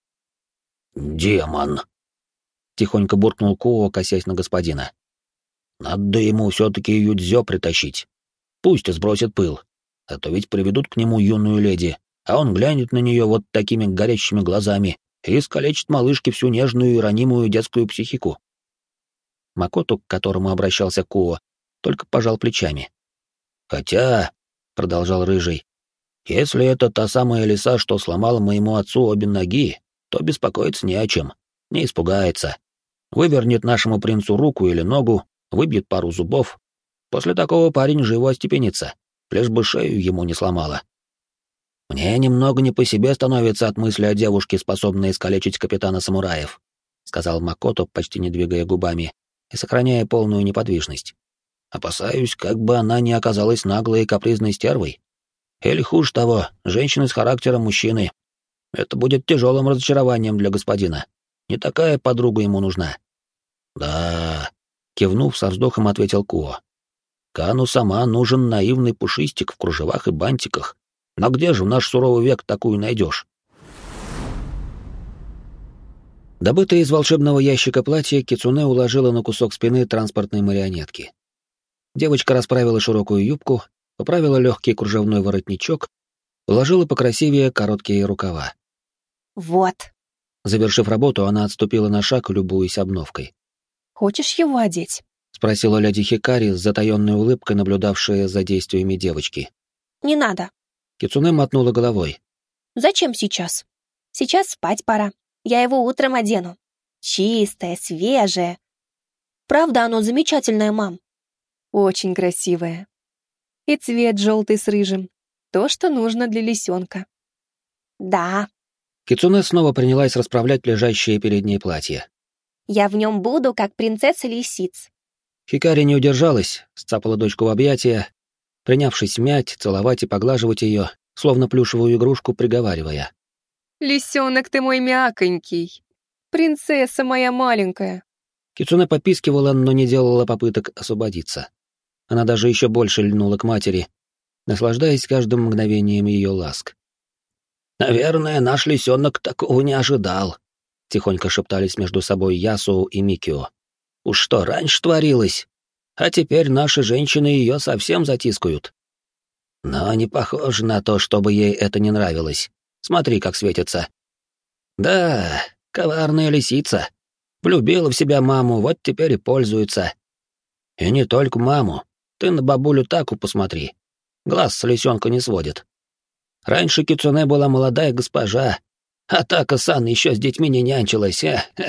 «Демон!» — тихонько буркнул Куо, косясь на господина. «Надо ему все-таки Юдзё притащить. Пусть сбросит пыл, а то ведь приведут к нему юную леди, а он глянет на нее вот такими горящими глазами и искалечит малышке всю нежную и ранимую детскую психику». Макото, к которому обращался Куо, только пожал плечами. «Хотя», — продолжал Рыжий, — «если это та самая лиса, что сломала моему отцу обе ноги, то беспокоиться не о чем, не испугается. Вывернет нашему принцу руку или ногу, выбьет пару зубов. После такого парень живо остепенится, лишь бы шею ему не сломала. Мне немного не по себе становится от мысли о девушке, способной искалечить капитана самураев», — сказал Макото, почти не двигая губами и сохраняя полную неподвижность. «Опасаюсь, как бы она не оказалась наглой и капризной стервой. Или, хуже того, женщиной с характером мужчины. Это будет тяжелым разочарованием для господина. Не такая подруга ему нужна». «Да», — кивнув, со вздохом ответил Куо. «Кану сама нужен наивный пушистик в кружевах и бантиках. Но где же в наш суровый век такую найдешь?» Добытое из волшебного ящика платье Кицуне уложила на кусок спины транспортной марионетки. Девочка расправила широкую юбку, поправила легкий кружевной воротничок, уложила покрасивее короткие рукава.
«Вот».
Завершив работу, она отступила на шаг, любуясь обновкой.
«Хочешь его одеть?»
— спросила леди Хикари с затаённой улыбкой, наблюдавшая за действиями девочки.
«Не надо».
Кицуне мотнула головой.
«Зачем сейчас? Сейчас спать пора. Я его утром одену. Чистое, свежее. Правда, оно замечательное, мам?» «Очень красивое. И цвет желтый с рыжим. То, что нужно для лисенка». «Да».
Кицуне снова принялась расправлять лежащее перед ней платье.
«Я в нем буду, как принцесса лисиц».
Хикари не удержалась, сцапала дочку в объятия, принявшись мять, целовать и поглаживать ее, словно плюшевую игрушку, приговаривая.
«Лисенок ты мой мяконький. Принцесса моя маленькая».
Кицуне попискивала, но не делала попыток освободиться. Она даже еще больше льнула к матери, наслаждаясь каждым мгновением ее ласк. «Наверное, наш лисенок такого не ожидал», — тихонько шептались между собой Ясуо и Микио. «Уж что раньше творилось, а теперь наши женщины ее совсем затискают». Но не похоже на то, чтобы ей это не нравилось. Смотри, как светится. Да, коварная лисица. Влюбила в себя маму, вот теперь и пользуется. И не только маму. Ты на бабулю Таку посмотри. Глаз с лисенка не сводит. Раньше Кицуне была молодая госпожа, а Така-сан еще с детьми не нянчилась.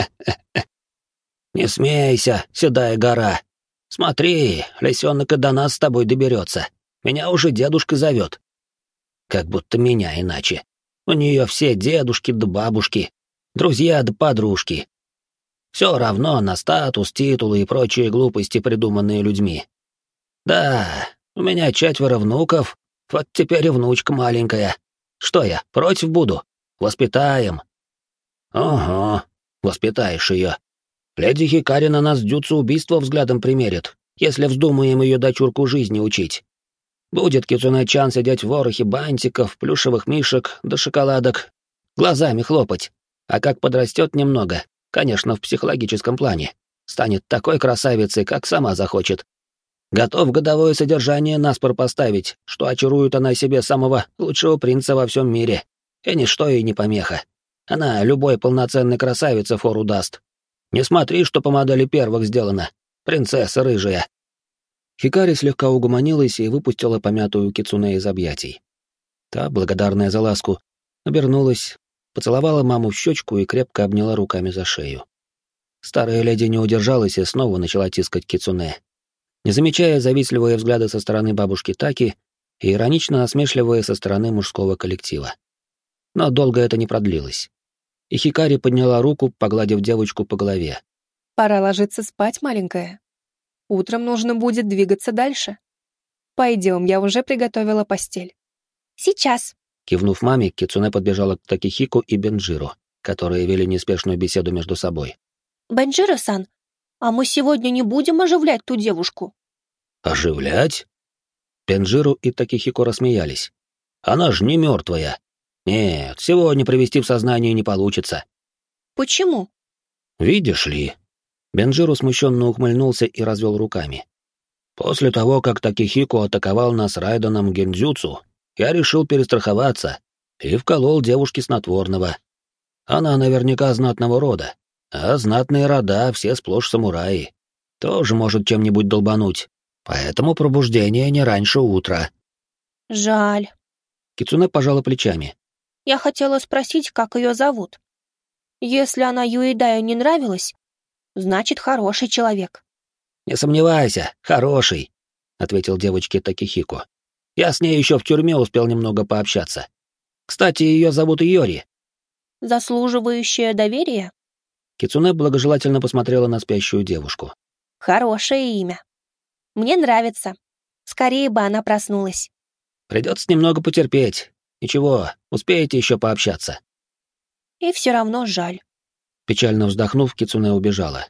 Не смейся, седая гора. Смотри, лисенок и до нас с тобой доберется. Меня уже дедушка зовет. Как будто меня иначе. У нее все дедушки да бабушки, друзья да подружки. Все равно на статус, титулы и прочие глупости, придуманные людьми. Да, у меня 4 внуков, вот теперь и внучка маленькая. Что я, против буду? Воспитаем. Ого, воспитаешь ее. Леди Хикари на нас дзюцу убийство взглядом примерит, если вздумаем ее дочурку жизни учить. Будет Кицуне-чан сидеть в ворохе бантиков, плюшевых мишек да шоколадок, глазами хлопать. А как подрастет немного, конечно, в психологическом плане, станет такой красавицей, как сама захочет. Готов годовое содержание наспор поставить, что очарует она себе самого лучшего принца во всем мире. И ничто ей не помеха. Она любой полноценной красавице фору даст. Не смотри, что по модели первых сделано. Принцесса рыжая. Хикари слегка угомонилась и выпустила помятую Кицуне из объятий. Та, благодарная за ласку, обернулась, поцеловала маму в щечку и крепко обняла руками за шею. Старая леди не удержалась и снова начала тискать Кицуне. Не замечая завистливые взгляды со стороны бабушки Таки и иронично-насмешливые со стороны мужского коллектива. Но долго это не продлилось. И Хикари подняла руку, погладив девочку по голове.
«Пора ложиться спать, маленькая. Утром нужно будет двигаться дальше. Пойдем, я уже приготовила постель». «Сейчас».
Кивнув маме, Кицуне подбежала к Такихико и Бенджиро, которые вели неспешную беседу между собой.
«Бенджиро-сан, а мы сегодня не будем оживлять ту девушку?»
«Оживлять?» Бенджиро и Такихико рассмеялись. «Она же не мертвая. Нет, сегодня привести в сознание не получится».
«Почему?»
«Видишь ли...» Бенджиро смущенно ухмыльнулся и развел руками. «После того, как Такихико атаковал нас райденом гендзюцу, я решил перестраховаться и вколол девушке снотворного. Она наверняка знатного рода, а знатные рода все сплошь самураи. Тоже может чем-нибудь долбануть, поэтому пробуждение не раньше утра».
«Жаль».
Кицуне пожала плечами.
«Я хотела спросить, как ее зовут. Если она Юэдаю не нравилась, значит, хороший человек».
«Не сомневайся, хороший», — ответил девочке Такихико. «Я с ней еще в тюрьме успел немного пообщаться. Кстати, ее зовут Йори».
«Заслуживающая доверия?»
Кицуне благожелательно посмотрела на спящую девушку.
«Хорошее имя. Мне нравится. Скорее бы она проснулась».
«Придется немного потерпеть. Ничего, успеете еще пообщаться».
«И все равно жаль».
Печально вздохнув, Кицуне убежала.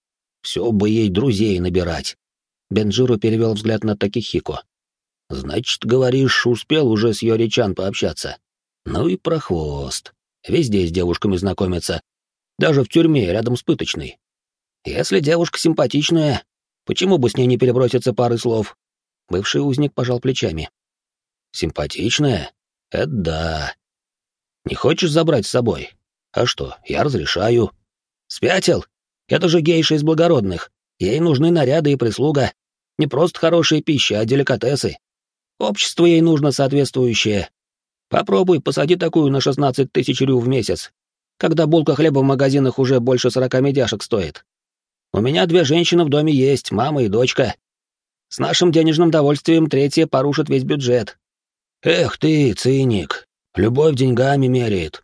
«Все бы ей друзей набирать». Бенджиро перевел взгляд на Такихико. «Значит, говоришь, успел уже с Йори-чан пообщаться? Ну и прохвост. Везде с девушками знакомится. Даже в тюрьме, рядом с пыточной. Если девушка симпатичная, почему бы с ней не переброситься парой слов?» Бывший узник пожал плечами. «Симпатичная? Это да. Не хочешь забрать с собой? А что, я разрешаю. Спятил? Это же гейша из благородных. Ей нужны наряды и прислуга. Не просто хорошая пища, а деликатесы. Общество ей нужно соответствующее. Попробуй, посади такую на 16 тысяч рю в месяц, когда булка хлеба в магазинах уже больше 40 медяшек стоит. У меня 2 женщины в доме есть, мама и дочка. С нашим денежным довольствием 3-я порушит весь бюджет. Эх ты, циник, любовь деньгами меряет.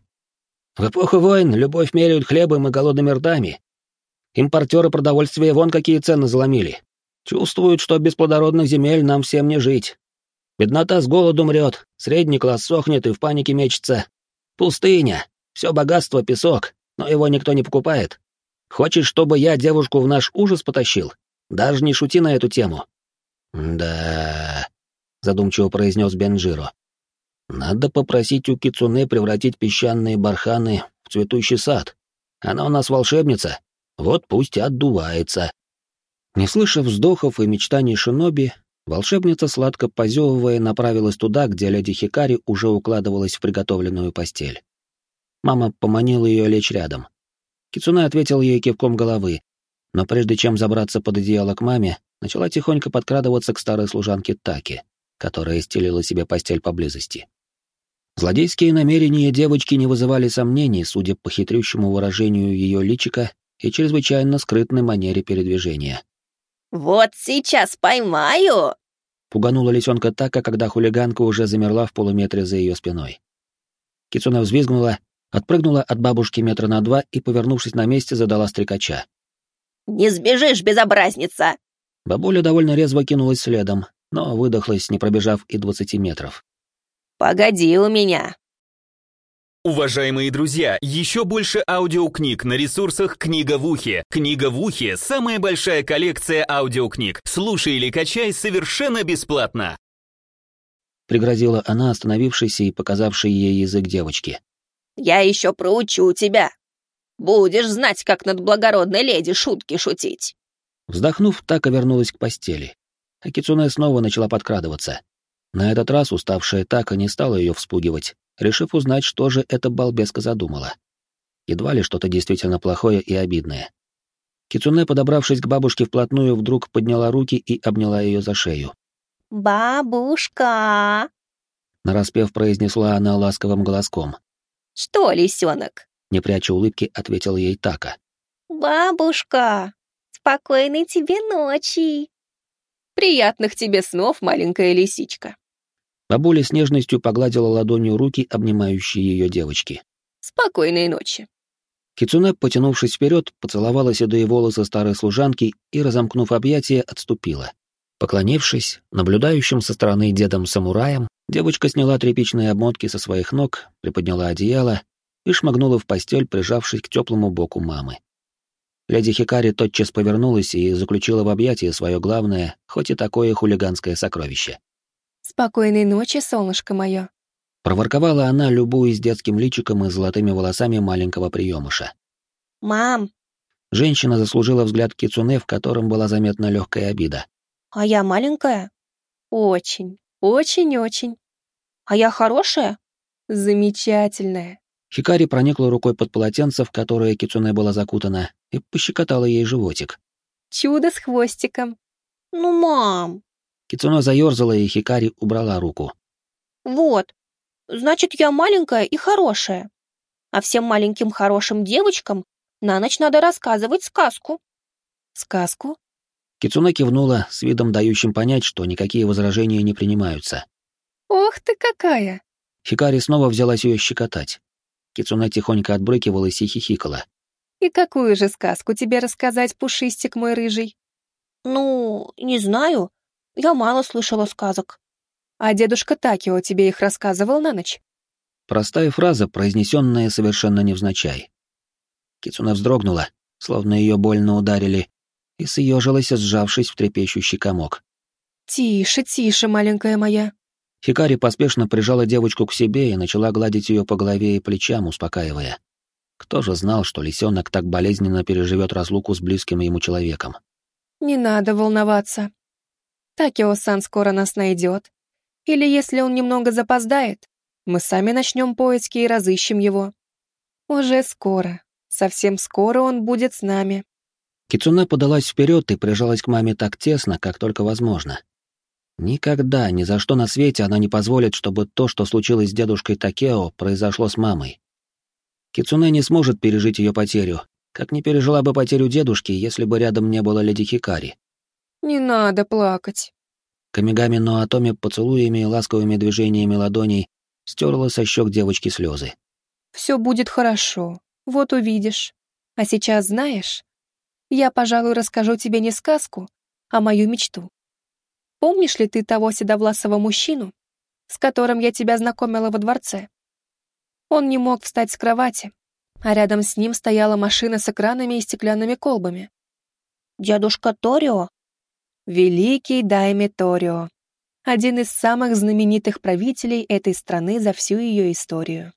В эпоху войн любовь меряют хлебом и голодными ртами. Импортеры продовольствия вон какие цены заломили. Чувствуют, что без плодородных земель нам всем не жить. Беднота с голоду мрет, средний класс сохнет и в панике мечется. Пустыня, все богатство — песок, но его никто не покупает. Хочешь, чтобы я девушку в наш ужас потащил? Даже не шути на эту тему». «Да...» — задумчиво произнес Бенджиро. «Надо попросить у Кицуне превратить песчаные барханы в цветущий сад. Она у нас волшебница, вот пусть и отдувается». Не слыша вздохов и мечтаний шиноби, волшебница, сладко позевывая, направилась туда, где леди Хикари уже укладывалась в приготовленную постель. Мама поманила ее лечь рядом. Кицуне ответил ей кивком головы, но прежде чем забраться под одеяло к маме, начала тихонько подкрадываться к старой служанке Таки, которая стелила себе постель поблизости. Злодейские намерения девочки не вызывали сомнений, судя по хитрющему выражению ее личика и чрезвычайно скрытной манере передвижения.
«Вот сейчас поймаю!»
— пуганула лисенка Така, когда хулиганка уже замерла в полуметре за ее спиной. Кицуне взвизгнула, отпрыгнула от бабушки метра на 2 и, повернувшись на месте, задала стрекача.
«Не сбежишь, безобразница!»
Бабуля довольно резво кинулась следом, но выдохлась, не пробежав и 20 метров.
«Погоди у меня!»
Уважаемые друзья, еще больше аудиокниг на ресурсах «Книга в ухе». «Книга в ухе» — самая большая коллекция аудиокниг. Слушай или качай совершенно бесплатно.
Пригрозила она, остановившейся и показавшей ей язык девочки.
«Я еще проучу тебя. Будешь знать, как над благородной леди шутки шутить».
Вздохнув, Така вернулась к постели, а Кицуне снова начала подкрадываться. На этот раз уставшая Така не стала ее вспугивать, решив узнать, что же эта балбеска задумала. Едва ли что-то действительно плохое и обидное. Кицуне, подобравшись к бабушке вплотную, вдруг подняла руки и обняла ее за шею.
«Бабушка!»
— нараспев произнесла она ласковым голоском.
«Что, лисенок?»
— не пряча улыбки, ответила ей Така.
«Бабушка! Спокойной тебе ночи!» «Приятных тебе снов, маленькая лисичка!»
Бабуля с нежностью погладила ладонью руки, обнимающие ее девочки.
«Спокойной ночи!»
Кицуне, потянувшись вперед, поцеловала седые волосы старой служанки и, разомкнув объятия, отступила. Поклонившись наблюдающим со стороны дедом-самураем, девочка сняла тряпичные обмотки со своих ног, приподняла одеяло и шмыгнула в постель, прижавшись к теплому боку мамы. Леди Хикари тотчас повернулась и заключила в объятия свое главное, хоть и такое хулиганское сокровище.
«Спокойной ночи, солнышко мое!»
Проворковала она, любуясь детским личиком и золотыми волосами маленького приемыша.
«Мам!»
Женщина заслужила взгляд Кицуне, в котором была заметна легкая обида.
«А я маленькая?» «Очень, очень-очень. А я хорошая?» «Замечательная!»
Хикари проникла рукой под полотенце, в которое Кицуне была закутана, и пощекотала ей животик.
«Чудо с хвостиком!» «Ну, мам!»
Кицуне заерзала, и Хикари убрала руку.
«Вот, значит, я маленькая и хорошая. А всем маленьким хорошим девочкам на ночь надо рассказывать сказку». «Сказку?»
Кицуне кивнула, с видом дающим понять, что никакие возражения не принимаются.
«Ох ты какая!»
Хикари снова взялась ее щекотать. Кицуне тихонько отбрыкивалась и хихикала.
«И какую же сказку тебе рассказать, пушистик мой рыжий?» «Ну, не знаю. Я мало слышала сказок». «А дедушка Такио тебе их рассказывал на ночь?»
Простая фраза, произнесенная совершенно невзначай. Кицуне вздрогнула, словно ее больно ударили, и съежилась, сжавшись в трепещущий комок.
«Тише, тише, маленькая моя».
Хикари поспешно прижала девочку к себе и начала гладить ее по голове и плечам, успокаивая. Кто же знал, что лисенок так болезненно переживет разлуку с близким ему человеком?
«Не надо волноваться. Такио-сан скоро нас найдет. Или если он немного запоздает, мы сами начнем поиски и разыщем его. Уже скоро, совсем скоро он будет с нами».
Кицуне подалась вперед и прижалась к маме так тесно, как только возможно. Никогда, ни за что на свете она не позволит, чтобы то, что случилось с дедушкой Такео, произошло с мамой. Кицуне не сможет пережить ее потерю, как не пережила бы потерю дедушки, если бы рядом не было леди Хикари.
«Не надо плакать».
Камигами Ноотоми поцелуями и ласковыми движениями ладоней стерла со щек девочки слезы.
«Все будет хорошо, вот увидишь. А сейчас знаешь, я, пожалуй, расскажу тебе не сказку, а мою мечту. Помнишь ли ты того седовласого мужчину, с которым я тебя знакомила во дворце? Он не мог встать с кровати, а рядом с ним стояла машина с экранами и стеклянными колбами. Дедушка Торио? Великий Дайме Торио. Один из самых знаменитых правителей этой страны за всю ее историю.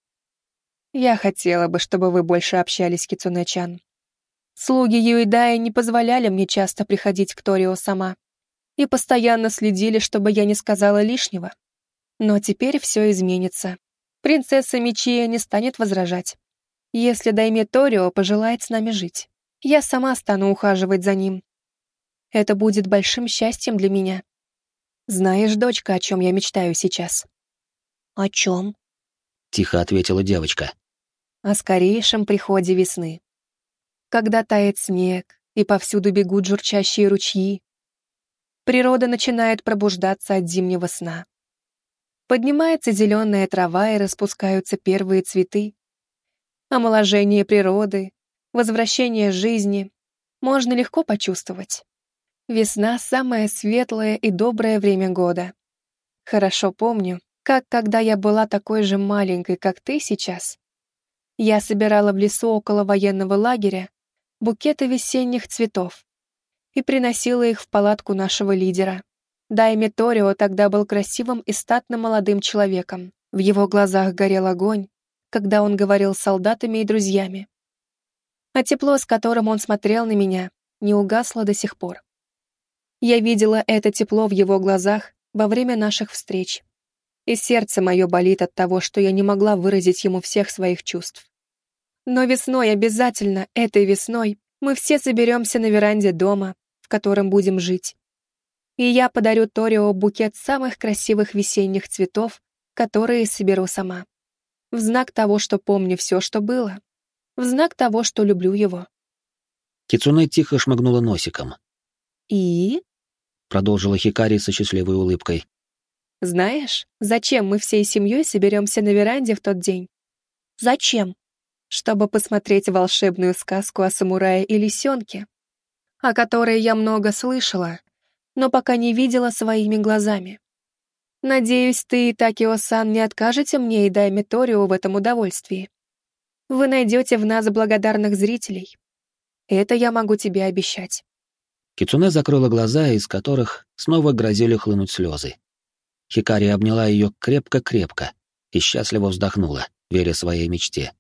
Я хотела бы, чтобы вы больше общались, Кицунэ-чан. Слуги Юэдая не позволяли мне часто приходить к Торио сама и постоянно следили, чтобы я не сказала лишнего. Но теперь все изменится. Принцесса Мичия не станет возражать. Если дайме Торио пожелает с нами жить, я сама стану ухаживать за ним. Это будет большим счастьем для меня. Знаешь, дочка, о чем я мечтаю сейчас? О чем?
Тихо ответила девочка.
О скорейшем приходе весны. Когда тает снег, и повсюду бегут журчащие ручьи, природа начинает пробуждаться от зимнего сна. Поднимается зеленая трава, и распускаются первые цветы. Омоложение природы, возвращение жизни можно легко почувствовать. Весна — самое светлое и доброе время года. Хорошо помню, как когда я была такой же маленькой, как ты сейчас, я собирала в лесу около военного лагеря букеты весенних цветов и приносила их в палатку нашего лидера. Дайме Торио тогда был красивым и статным молодым человеком. В его глазах горел огонь, когда он говорил с солдатами и друзьями. А тепло, с которым он смотрел на меня, не угасло до сих пор. Я видела это тепло в его глазах во время наших встреч. И сердце мое болит от того, что я не могла выразить ему всех своих чувств. Но весной, обязательно, этой весной, мы все соберемся на веранде дома, в котором будем жить. И я подарю Торио букет самых красивых весенних цветов, которые соберу сама. В знак того, что помню все, что было. В знак того, что люблю его.
Кицунэ тихо шмыгнула носиком.
И?
Продолжила Хикари со счастливой улыбкой.
Знаешь, зачем мы всей семьей соберемся на веранде в тот день? Зачем? Чтобы посмотреть волшебную сказку о самурае и лисенке, о которой я много слышала, но пока не видела своими глазами. Надеюсь, ты и Такио-сан не откажете мне и дайме Торио в этом удовольствии. Вы найдете в нас благодарных зрителей. Это я могу тебе обещать.
Кицунэ закрыла глаза, из которых снова грозили хлынуть слезы. Хикари обняла ее крепко-крепко и счастливо вздохнула, веря своей мечте.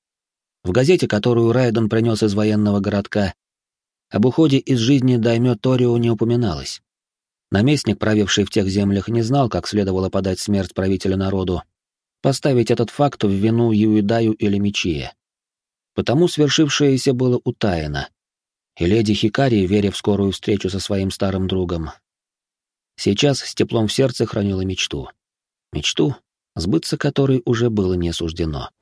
В газете, которую Райден принес из военного городка, об уходе из жизни даймё Торио не упоминалось. Наместник, правивший в тех землях, не знал, как следовало подать смерть правителя народу, поставить этот факт в вину Юэдаю или Мичие. Потому свершившееся было утаено, и леди Хикари, веря в скорую встречу со своим старым другом, сейчас с теплом в сердце хранила мечту. Мечту, сбыться которой уже было не суждено.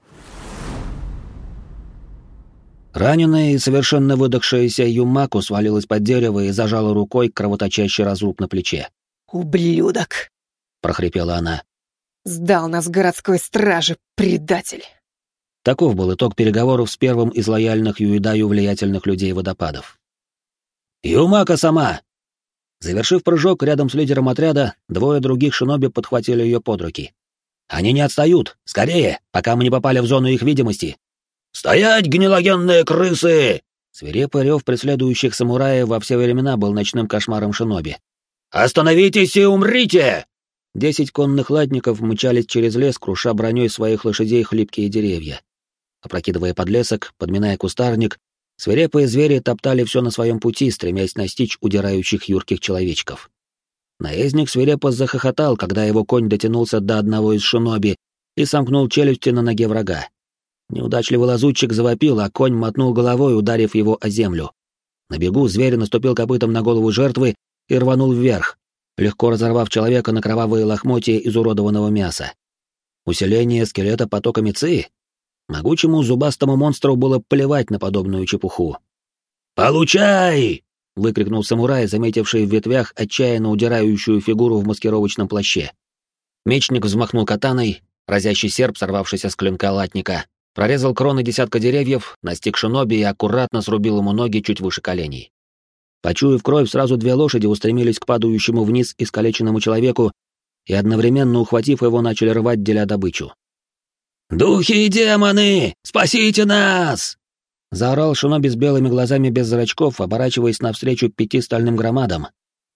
Раненая и совершенно выдохшаяся Юмаку свалилась под дерево и зажала рукой кровоточащий разруб на плече.
«Ублюдок!»
— прохрипела она.
«Сдал нас городской страже, предатель!»
Таков был итог переговоров с первым из лояльных Юэдаю влиятельных людей водопадов. «Юмака сама!» Завершив прыжок рядом с лидером отряда, двое других шиноби подхватили ее под руки. «Они не отстают! Скорее, пока мы не попали в зону их видимости!» «Стоять, гнилогенные крысы!» Свирепый рев преследующих самураев во все времена был ночным кошмаром шиноби. «Остановитесь и умрите!» 10 конных латников мчались через лес, круша броней своих лошадей хлипкие деревья. Опрокидывая подлесок, подминая кустарник, свирепые звери топтали все на своем пути, стремясь настичь удирающих юрких человечков. Наездник свирепо захохотал, когда его конь дотянулся до одного из шиноби и сомкнул челюсти на ноге врага. Неудачливый лазутчик завопил, а конь мотнул головой, ударив его о землю. На бегу зверь наступил копытом на голову жертвы и рванул вверх, легко разорвав человека на кровавые лохмотья изуродованного мяса. Усиление скелета потоками ци? Могучему зубастому монстру было плевать на подобную чепуху. «Получай!» — выкрикнул самурай, заметивший в ветвях отчаянно удирающую фигуру в маскировочном плаще. Мечник взмахнул катаной, разящий серп, сорвавшийся с клинка латника, прорезал кроны десятка деревьев, настиг шиноби и аккуратно срубил ему ноги чуть выше коленей. Почуяв кровь, сразу две лошади устремились к падающему вниз искалеченному человеку и, одновременно ухватив его, начали рвать, деля добычу. «Духи и демоны! Спасите нас!» Заорал шиноби с белыми глазами без зрачков, оборачиваясь навстречу 5 стальным громадам,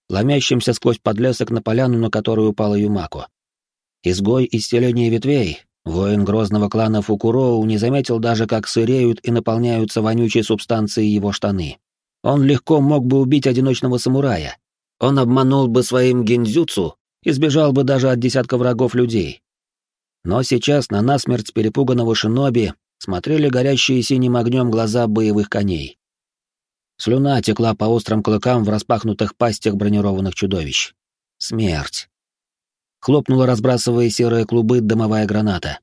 ломящимся сквозь подлесок на поляну, на которую упала Юмако. Изгой из селения ветвей, воин грозного клана Фукуроу, не заметил даже, как сыреют и наполняются вонючей субстанцией его штаны. Он легко мог бы убить одиночного самурая. Он обманул бы своим гинзюцу и сбежал бы даже от десятка врагов людей. Но сейчас на насмерть перепуганного шиноби смотрели горящие синим огнем глаза боевых коней. Слюна текла по острым клыкам в распахнутых пастях бронированных чудовищ. Смерть. Хлопнула, разбрасывая серые клубы, дымовая граната.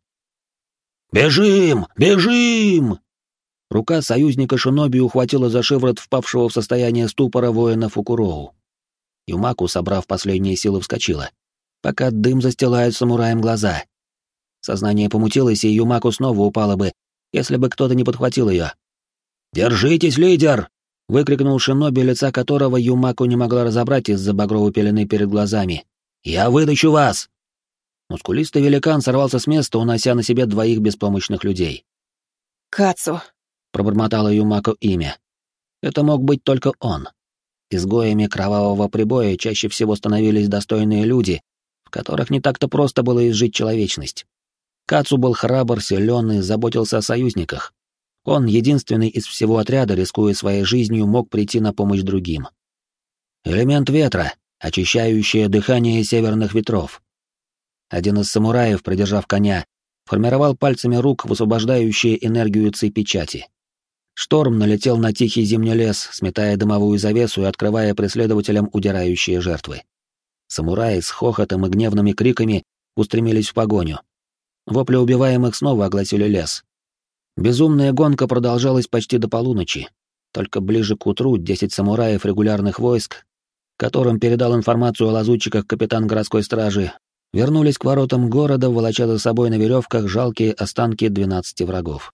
«Бежим! Бежим!» Рука союзника шиноби ухватила за шиворот впавшего в состояние ступора воина Фукуроу. Юмаку, собрав последние силы, вскочила, пока дым застилает самураям глаза. Сознание помутилось, и Юмаку снова упала бы, если бы кто-то не подхватил ее. «Держитесь, лидер!» — выкрикнул шиноби, лица которого Юмаку не могла разобрать из-за багровой пелены перед глазами. «Я вытащу вас!» Мускулистый великан сорвался с места, унося на себе двоих беспомощных людей.
«Кацу!»
— пробормотала Юмако имя. Это мог быть только он. Изгоями кровавого прибоя чаще всего становились достойные люди, в которых не так-то просто было изжить человечность. Кацу был храбр, силен и заботился о союзниках. Он, единственный из всего отряда, рискуя своей жизнью, мог прийти на помощь другим. Элемент ветра, очищающее дыхание северных ветров. Один из самураев, придержав коня, формировал пальцами рук высвобождающие энергию ци-печати. Шторм налетел на тихий зимний лес, сметая дымовую завесу и открывая преследователям удирающие жертвы. Самураи с хохотом и гневными криками устремились в погоню. Вопли убиваемых снова огласили лес. Безумная гонка продолжалась почти до полуночи. Только ближе к утру 10 самураев регулярных войск, которым передал информацию о лазутчиках капитан городской стражи, вернулись к воротам города, волоча за собой на веревках жалкие останки 12 врагов.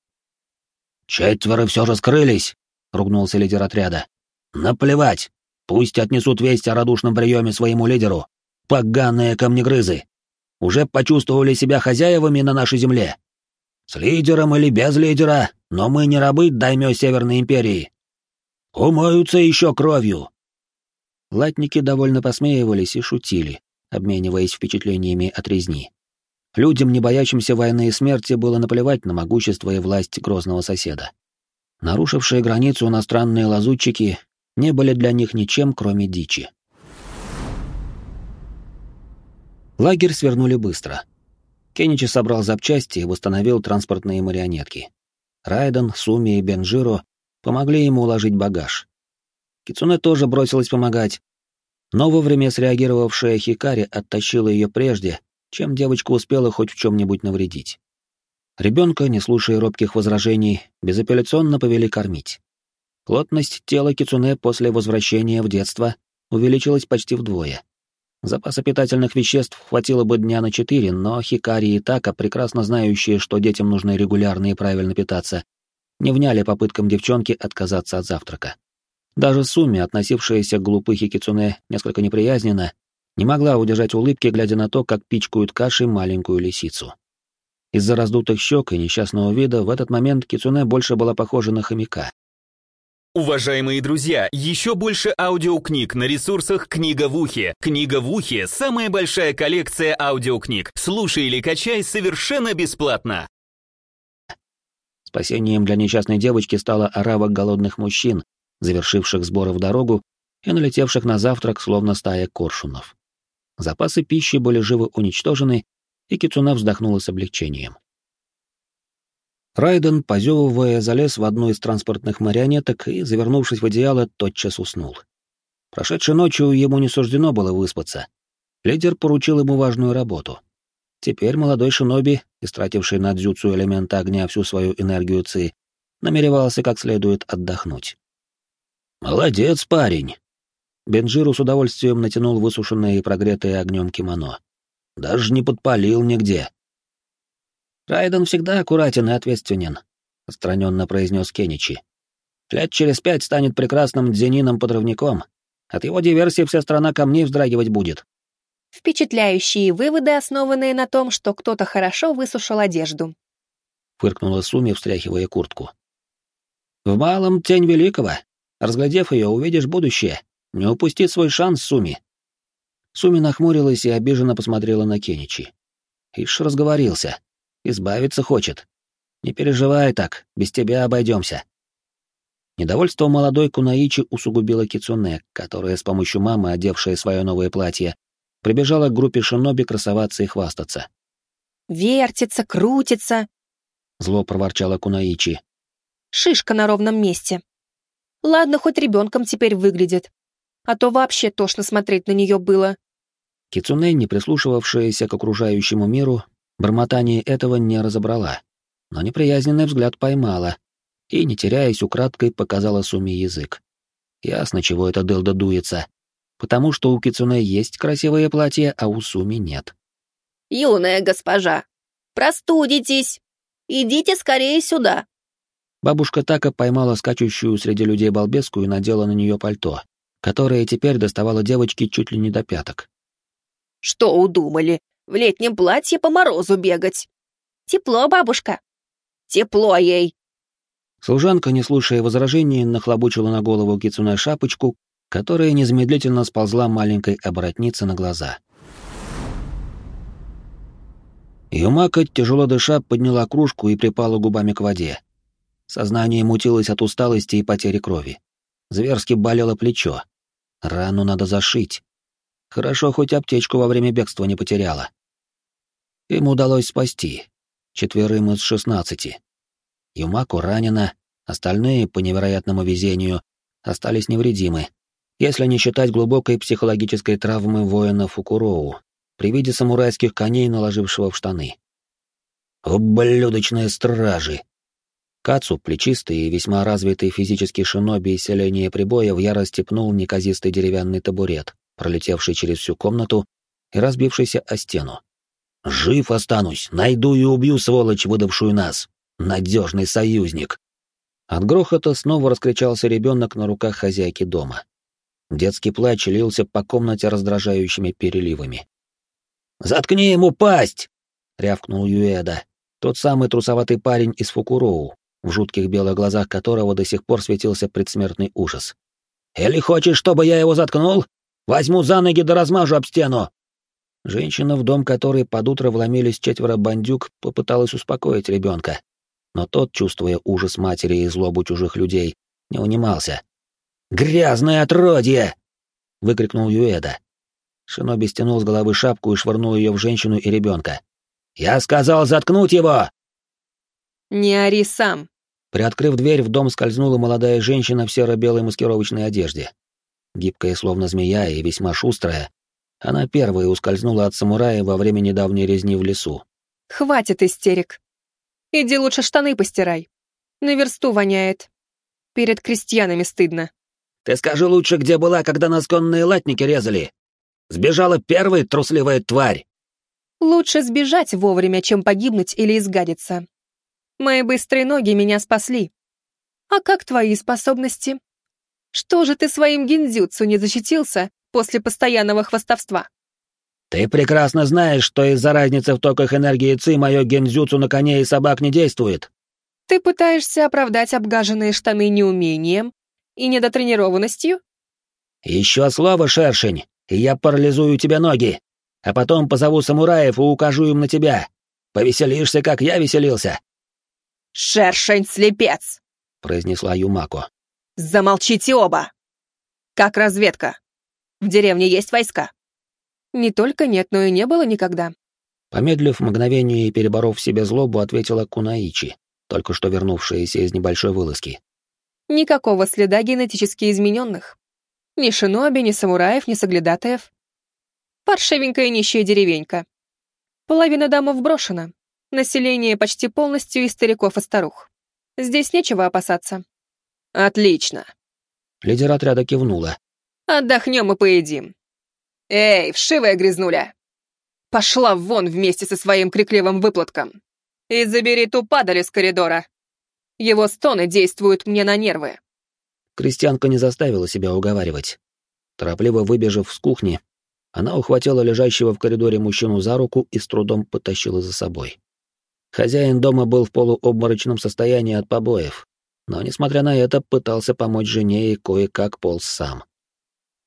«4 все же скрылись!» — ругнулся лидер отряда. «Наплевать! Пусть отнесут весть о радушном приеме своему лидеру! Поганые камнегрызы! Уже почувствовали себя хозяевами на нашей земле? С лидером или без лидера, но мы не рабы даймё Северной Империи! Умоются еще кровью!» Латники довольно посмеивались и шутили, обмениваясь впечатлениями от резни. Людям, не боящимся войны и смерти, было наплевать на могущество и власть грозного соседа. Нарушившие границу иностранные лазутчики не были для них ничем, кроме дичи. Лагерь свернули быстро. Кеничи собрал запчасти и восстановил транспортные марионетки. Райден, Суми и Бенжиро помогли ему уложить багаж. Кицуне тоже бросилась помогать, но вовремя среагировавшая Хикари оттащила ее прежде, чем девочка успела хоть в чем-нибудь навредить. Ребенка, не слушая робких возражений, безапелляционно повели кормить. Плотность тела Кицуне после возвращения в детство увеличилась почти вдвое. Запаса питательных веществ хватило бы дня на 4, но Хикари и Така, прекрасно знающие, что детям нужно регулярно и правильно питаться, не вняли попыткам девчонки отказаться от завтрака. Даже Суми, относившаяся к глупыхе Кицуне несколько неприязненно, не могла удержать улыбки, глядя на то, как пичкают кашей маленькую лисицу. Из-за раздутых щек и несчастного вида в этот момент Кицуне больше была похожа на хомяка.
Уважаемые друзья, еще больше аудиокниг на ресурсах «Книга в ухе». «Книга в ухе» — самая большая коллекция аудиокниг. Слушай или качай совершенно бесплатно.
Спасением для несчастной девочки стала орава голодных мужчин, завершивших сборы в дорогу и налетевших на завтрак, словно стая коршунов. Запасы пищи были живо уничтожены, и Кицуне вздохнула с облегчением. Райден, позевывая, залез в одну из транспортных марионеток и, завернувшись в одеяло, тотчас уснул. Прошедшей ночью ему не суждено было выспаться. Лидер поручил ему важную работу. Теперь молодой шиноби, истративший на дзюцу элемента огня всю свою энергию ци, намеревался как следует отдохнуть. «Молодец, парень!» Бенжиру с удовольствием натянул высушенное и прогретое огнем кимоно. «Даже не подпалил нигде». «Райден всегда аккуратен и ответственен», — отстраненно произнес Кеничи. «Лет через 5 станет прекрасным дзенином-подрывником. От его диверсии вся страна камней вздрагивать будет».
Впечатляющие выводы, основанные на том, что кто-то хорошо высушил одежду.
Фыркнула Суми, встряхивая куртку. «В малом тень великого. Разглядев ее, увидишь будущее. Не упусти свой шанс, Суми. Суми нахмурилась и обиженно посмотрела на Кеничи. Ишь разговорился. Избавиться хочет. Не переживай так, без тебя обойдемся. Недовольство молодой Кунаичи усугубило Кицуне, которая с помощью мамы, одевшая свое новое платье, прибежала к группе шиноби красоваться и хвастаться.
Вертится, крутится.
Зло проворчала Кунаичи.
Шишка на ровном месте. Ладно, хоть ребенком теперь выглядит. А то вообще тошно смотреть на нее было.
Кицуне, не прислушивавшаяся к окружающему миру, бормотание этого не разобрала, но неприязненный взгляд поймала и, не теряясь, украдкой показала Суми язык. Ясно, чего это дылда дуется. Потому что у Кицуне есть красивое платье, а у Суми нет.
«Юная госпожа, простудитесь! Идите скорее сюда!»
Бабушка Така поймала скачущую среди людей балбеску и надела на нее пальто, которое теперь доставало девочке чуть ли не до пяток.
«Что удумали? В летнем платье по морозу бегать?» «Тепло, бабушка!» «Тепло ей!»
Служанка, не слушая возражений, нахлобучила на голову Кицуне шапочку, которая незамедлительно сползла маленькой оборотнице на глаза. Юмака, тяжело дыша, подняла кружку и припала губами к воде. Сознание мутилось от усталости и потери крови. Зверски болело плечо. Рану надо зашить. Хорошо, хоть аптечку во время бегства не потеряла. Им удалось спасти. 4 из 16. Юмако ранена, остальные, по невероятному везению, остались невредимы, если не считать глубокой психологической травмы воина Фукуроу при виде самурайских коней, наложившего в штаны. Ублюдочные стражи! Кацу, плечистый и весьма развитый физический шиноби из селения Прибоя, в ярости пнул неказистый деревянный табурет, пролетевший через всю комнату и разбившийся о стену. «Жив останусь, найду и убью сволочь, выдавшую нас! Надежный союзник!» От грохота снова раскричался ребенок на руках хозяйки дома. Детский плач лился по комнате раздражающими переливами. «Заткни ему пасть!» — рявкнул Юэда, тот самый трусоватый парень из Фукуроу, в жутких белых глазах которого до сих пор светился предсмертный ужас. «Или хочешь, чтобы я его заткнул? Возьму за ноги да размажу об стену!» Женщина, в дом которой под утро вломились 4 бандюк, попыталась успокоить ребенка, но тот, чувствуя ужас матери и злобу чужих людей, не унимался. «Грязное отродье!» — выкрикнул Юэда. Шиноби стянул с головы шапку и швырнул ее в женщину и ребенка. «Я сказал заткнуть его!»
«Не ори сам!»
Приоткрыв дверь, в дом скользнула молодая женщина в серо-белой маскировочной одежде. Гибкая, словно змея, и весьма шустрая, она первая ускользнула от самурая во время недавней резни в лесу.
«Хватит истерик! Иди лучше штаны постирай. На версту воняет. Перед крестьянами стыдно».
«Ты скажи лучше, где была, когда нас конные латники резали? Сбежала первая трусливая тварь!»
«Лучше сбежать вовремя, чем погибнуть или изгадиться. Мои быстрые ноги меня спасли. А как твои способности? Что же ты своим гиндзюцу не защитился после постоянного хвастовства?»
«Ты прекрасно знаешь, что из-за разницы в токах энергии ци мое гензюцу на коне и собак не действует».
«Ты пытаешься оправдать обгаженные штаны неумением и недотренированностью?»
«Еще слово, шершень, и я парализую тебе ноги, а потом позову самураев и укажу им на тебя. Повеселишься, как я веселился».
«Шершень-слепец!» —
произнесла Юмако.
«Замолчите оба! Как разведка? В деревне есть войска?» «Не только нет, но и не было никогда».
Помедлив мгновение и переборов в себе злобу, ответила Кунаичи, только что вернувшаяся из небольшой вылазки.
«Никакого следа генетически измененных. Ни шиноби, ни самураев, ни соглядатаев. Паршивенькая нищая деревенька. Половина домов брошена. Население почти полностью из стариков и старух. Здесь нечего опасаться». «Отлично».
Лидер отряда кивнула.
«Отдохнем и поедим. Эй, вшивая грязнуля! Пошла вон вместе со своим крикливым выплатком и забери ту падаль из коридора. Его стоны действуют мне на нервы».
Крестьянка не заставила себя уговаривать. Торопливо выбежав с кухни, она ухватила лежащего в коридоре мужчину за руку и с трудом потащила за собой. Хозяин дома был в полуобморочном состоянии от побоев, но, несмотря на это, пытался помочь жене и кое-как полз сам.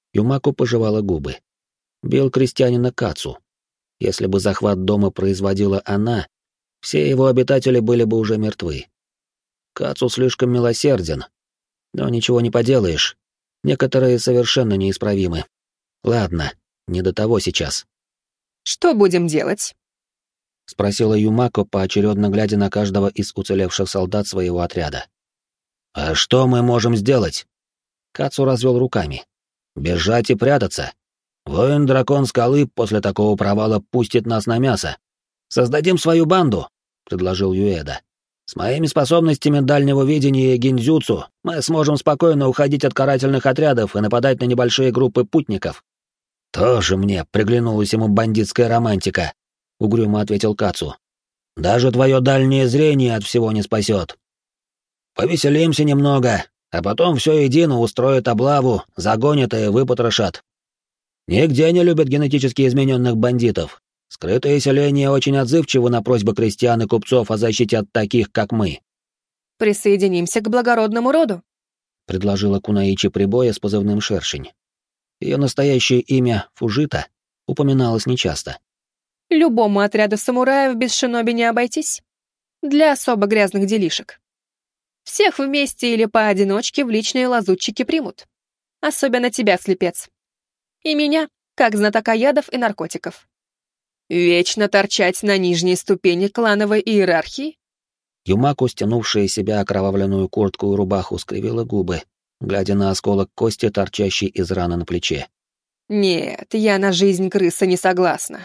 Юмако пожевала губы. Бил крестьянина Кацу. Если бы захват дома производила она, все его обитатели были бы уже мертвы. Кацу слишком милосерден. Но ничего не поделаешь. Некоторые совершенно неисправимы. Ладно, не до того сейчас.
Что будем делать?
Спросила Юмако, поочередно глядя на каждого из уцелевших солдат своего отряда. «А что мы можем сделать?» Кацу развел руками. «Бежать и прятаться. Воин-дракон скалы после такого провала пустит нас на мясо. Создадим свою банду», — предложил Юэда. «С моими способностями дальнего видения и гиндзюцу мы сможем спокойно уходить от карательных отрядов и нападать на небольшие группы путников». «Тоже мне приглянулась ему бандитская романтика», — угрюмо ответил Кацу. «Даже твое дальнее зрение от всего не спасет. Повеселимся немного, а потом все едино устроят облаву, загонят и выпотрошат. Нигде не любят генетически измененных бандитов. Скрытые селения очень отзывчивы на просьбы крестьян и купцов о защите от таких, как мы».
Присоединимся к благородному роду,
предложила Кунаичи Прибоя с позывным «Шершень». Ее настоящее имя Фужита упоминалось нечасто.
Любому отряду самураев без шиноби не обойтись. Для особо грязных делишек. Всех вместе или поодиночке в личные лазутчики примут. Особенно тебя, слепец. И меня, как знатока ядов и наркотиков. Вечно торчать на нижней ступени клановой иерархии?
Юмако, стянувшая из себя окровавленную куртку и рубаху, скривила губы, глядя на осколок кости, торчащий из раны на плече.
Нет, я на жизнь крысы не согласна.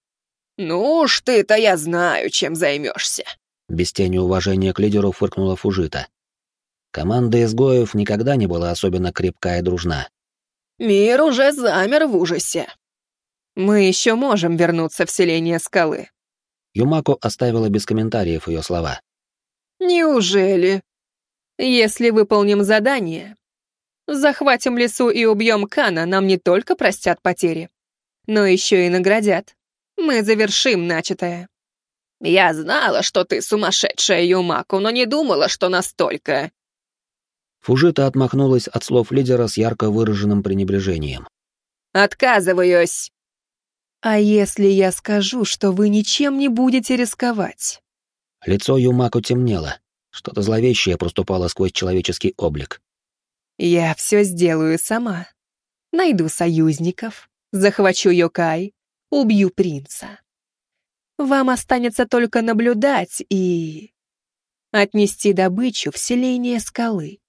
Ну уж ты-то я знаю, чем займешься.
Без тени уважения к лидеру фыркнула Фужита. Команда изгоев никогда не была особенно крепка и дружна.
Мир уже замер в ужасе. Мы еще можем вернуться в селение скалы.
Юмако оставила без комментариев ее слова.
Неужели? Если выполним задание, захватим лесу и убьем Кана, нам не только простят потери, но еще и наградят. Мы завершим начатое. Я знала, что ты сумасшедшая, Юмако, но не думала, что настолько.
Фужита отмахнулась от слов лидера с ярко выраженным пренебрежением.
Отказываюсь. А если я скажу, что вы ничем не будете рисковать?
Лицо Юмако темнело, что-то зловещее проступало сквозь человеческий облик.
Я все сделаю сама. Найду союзников, захвачу Йокай, убью принца. Вам останется только наблюдать и... отнести добычу в селение скалы.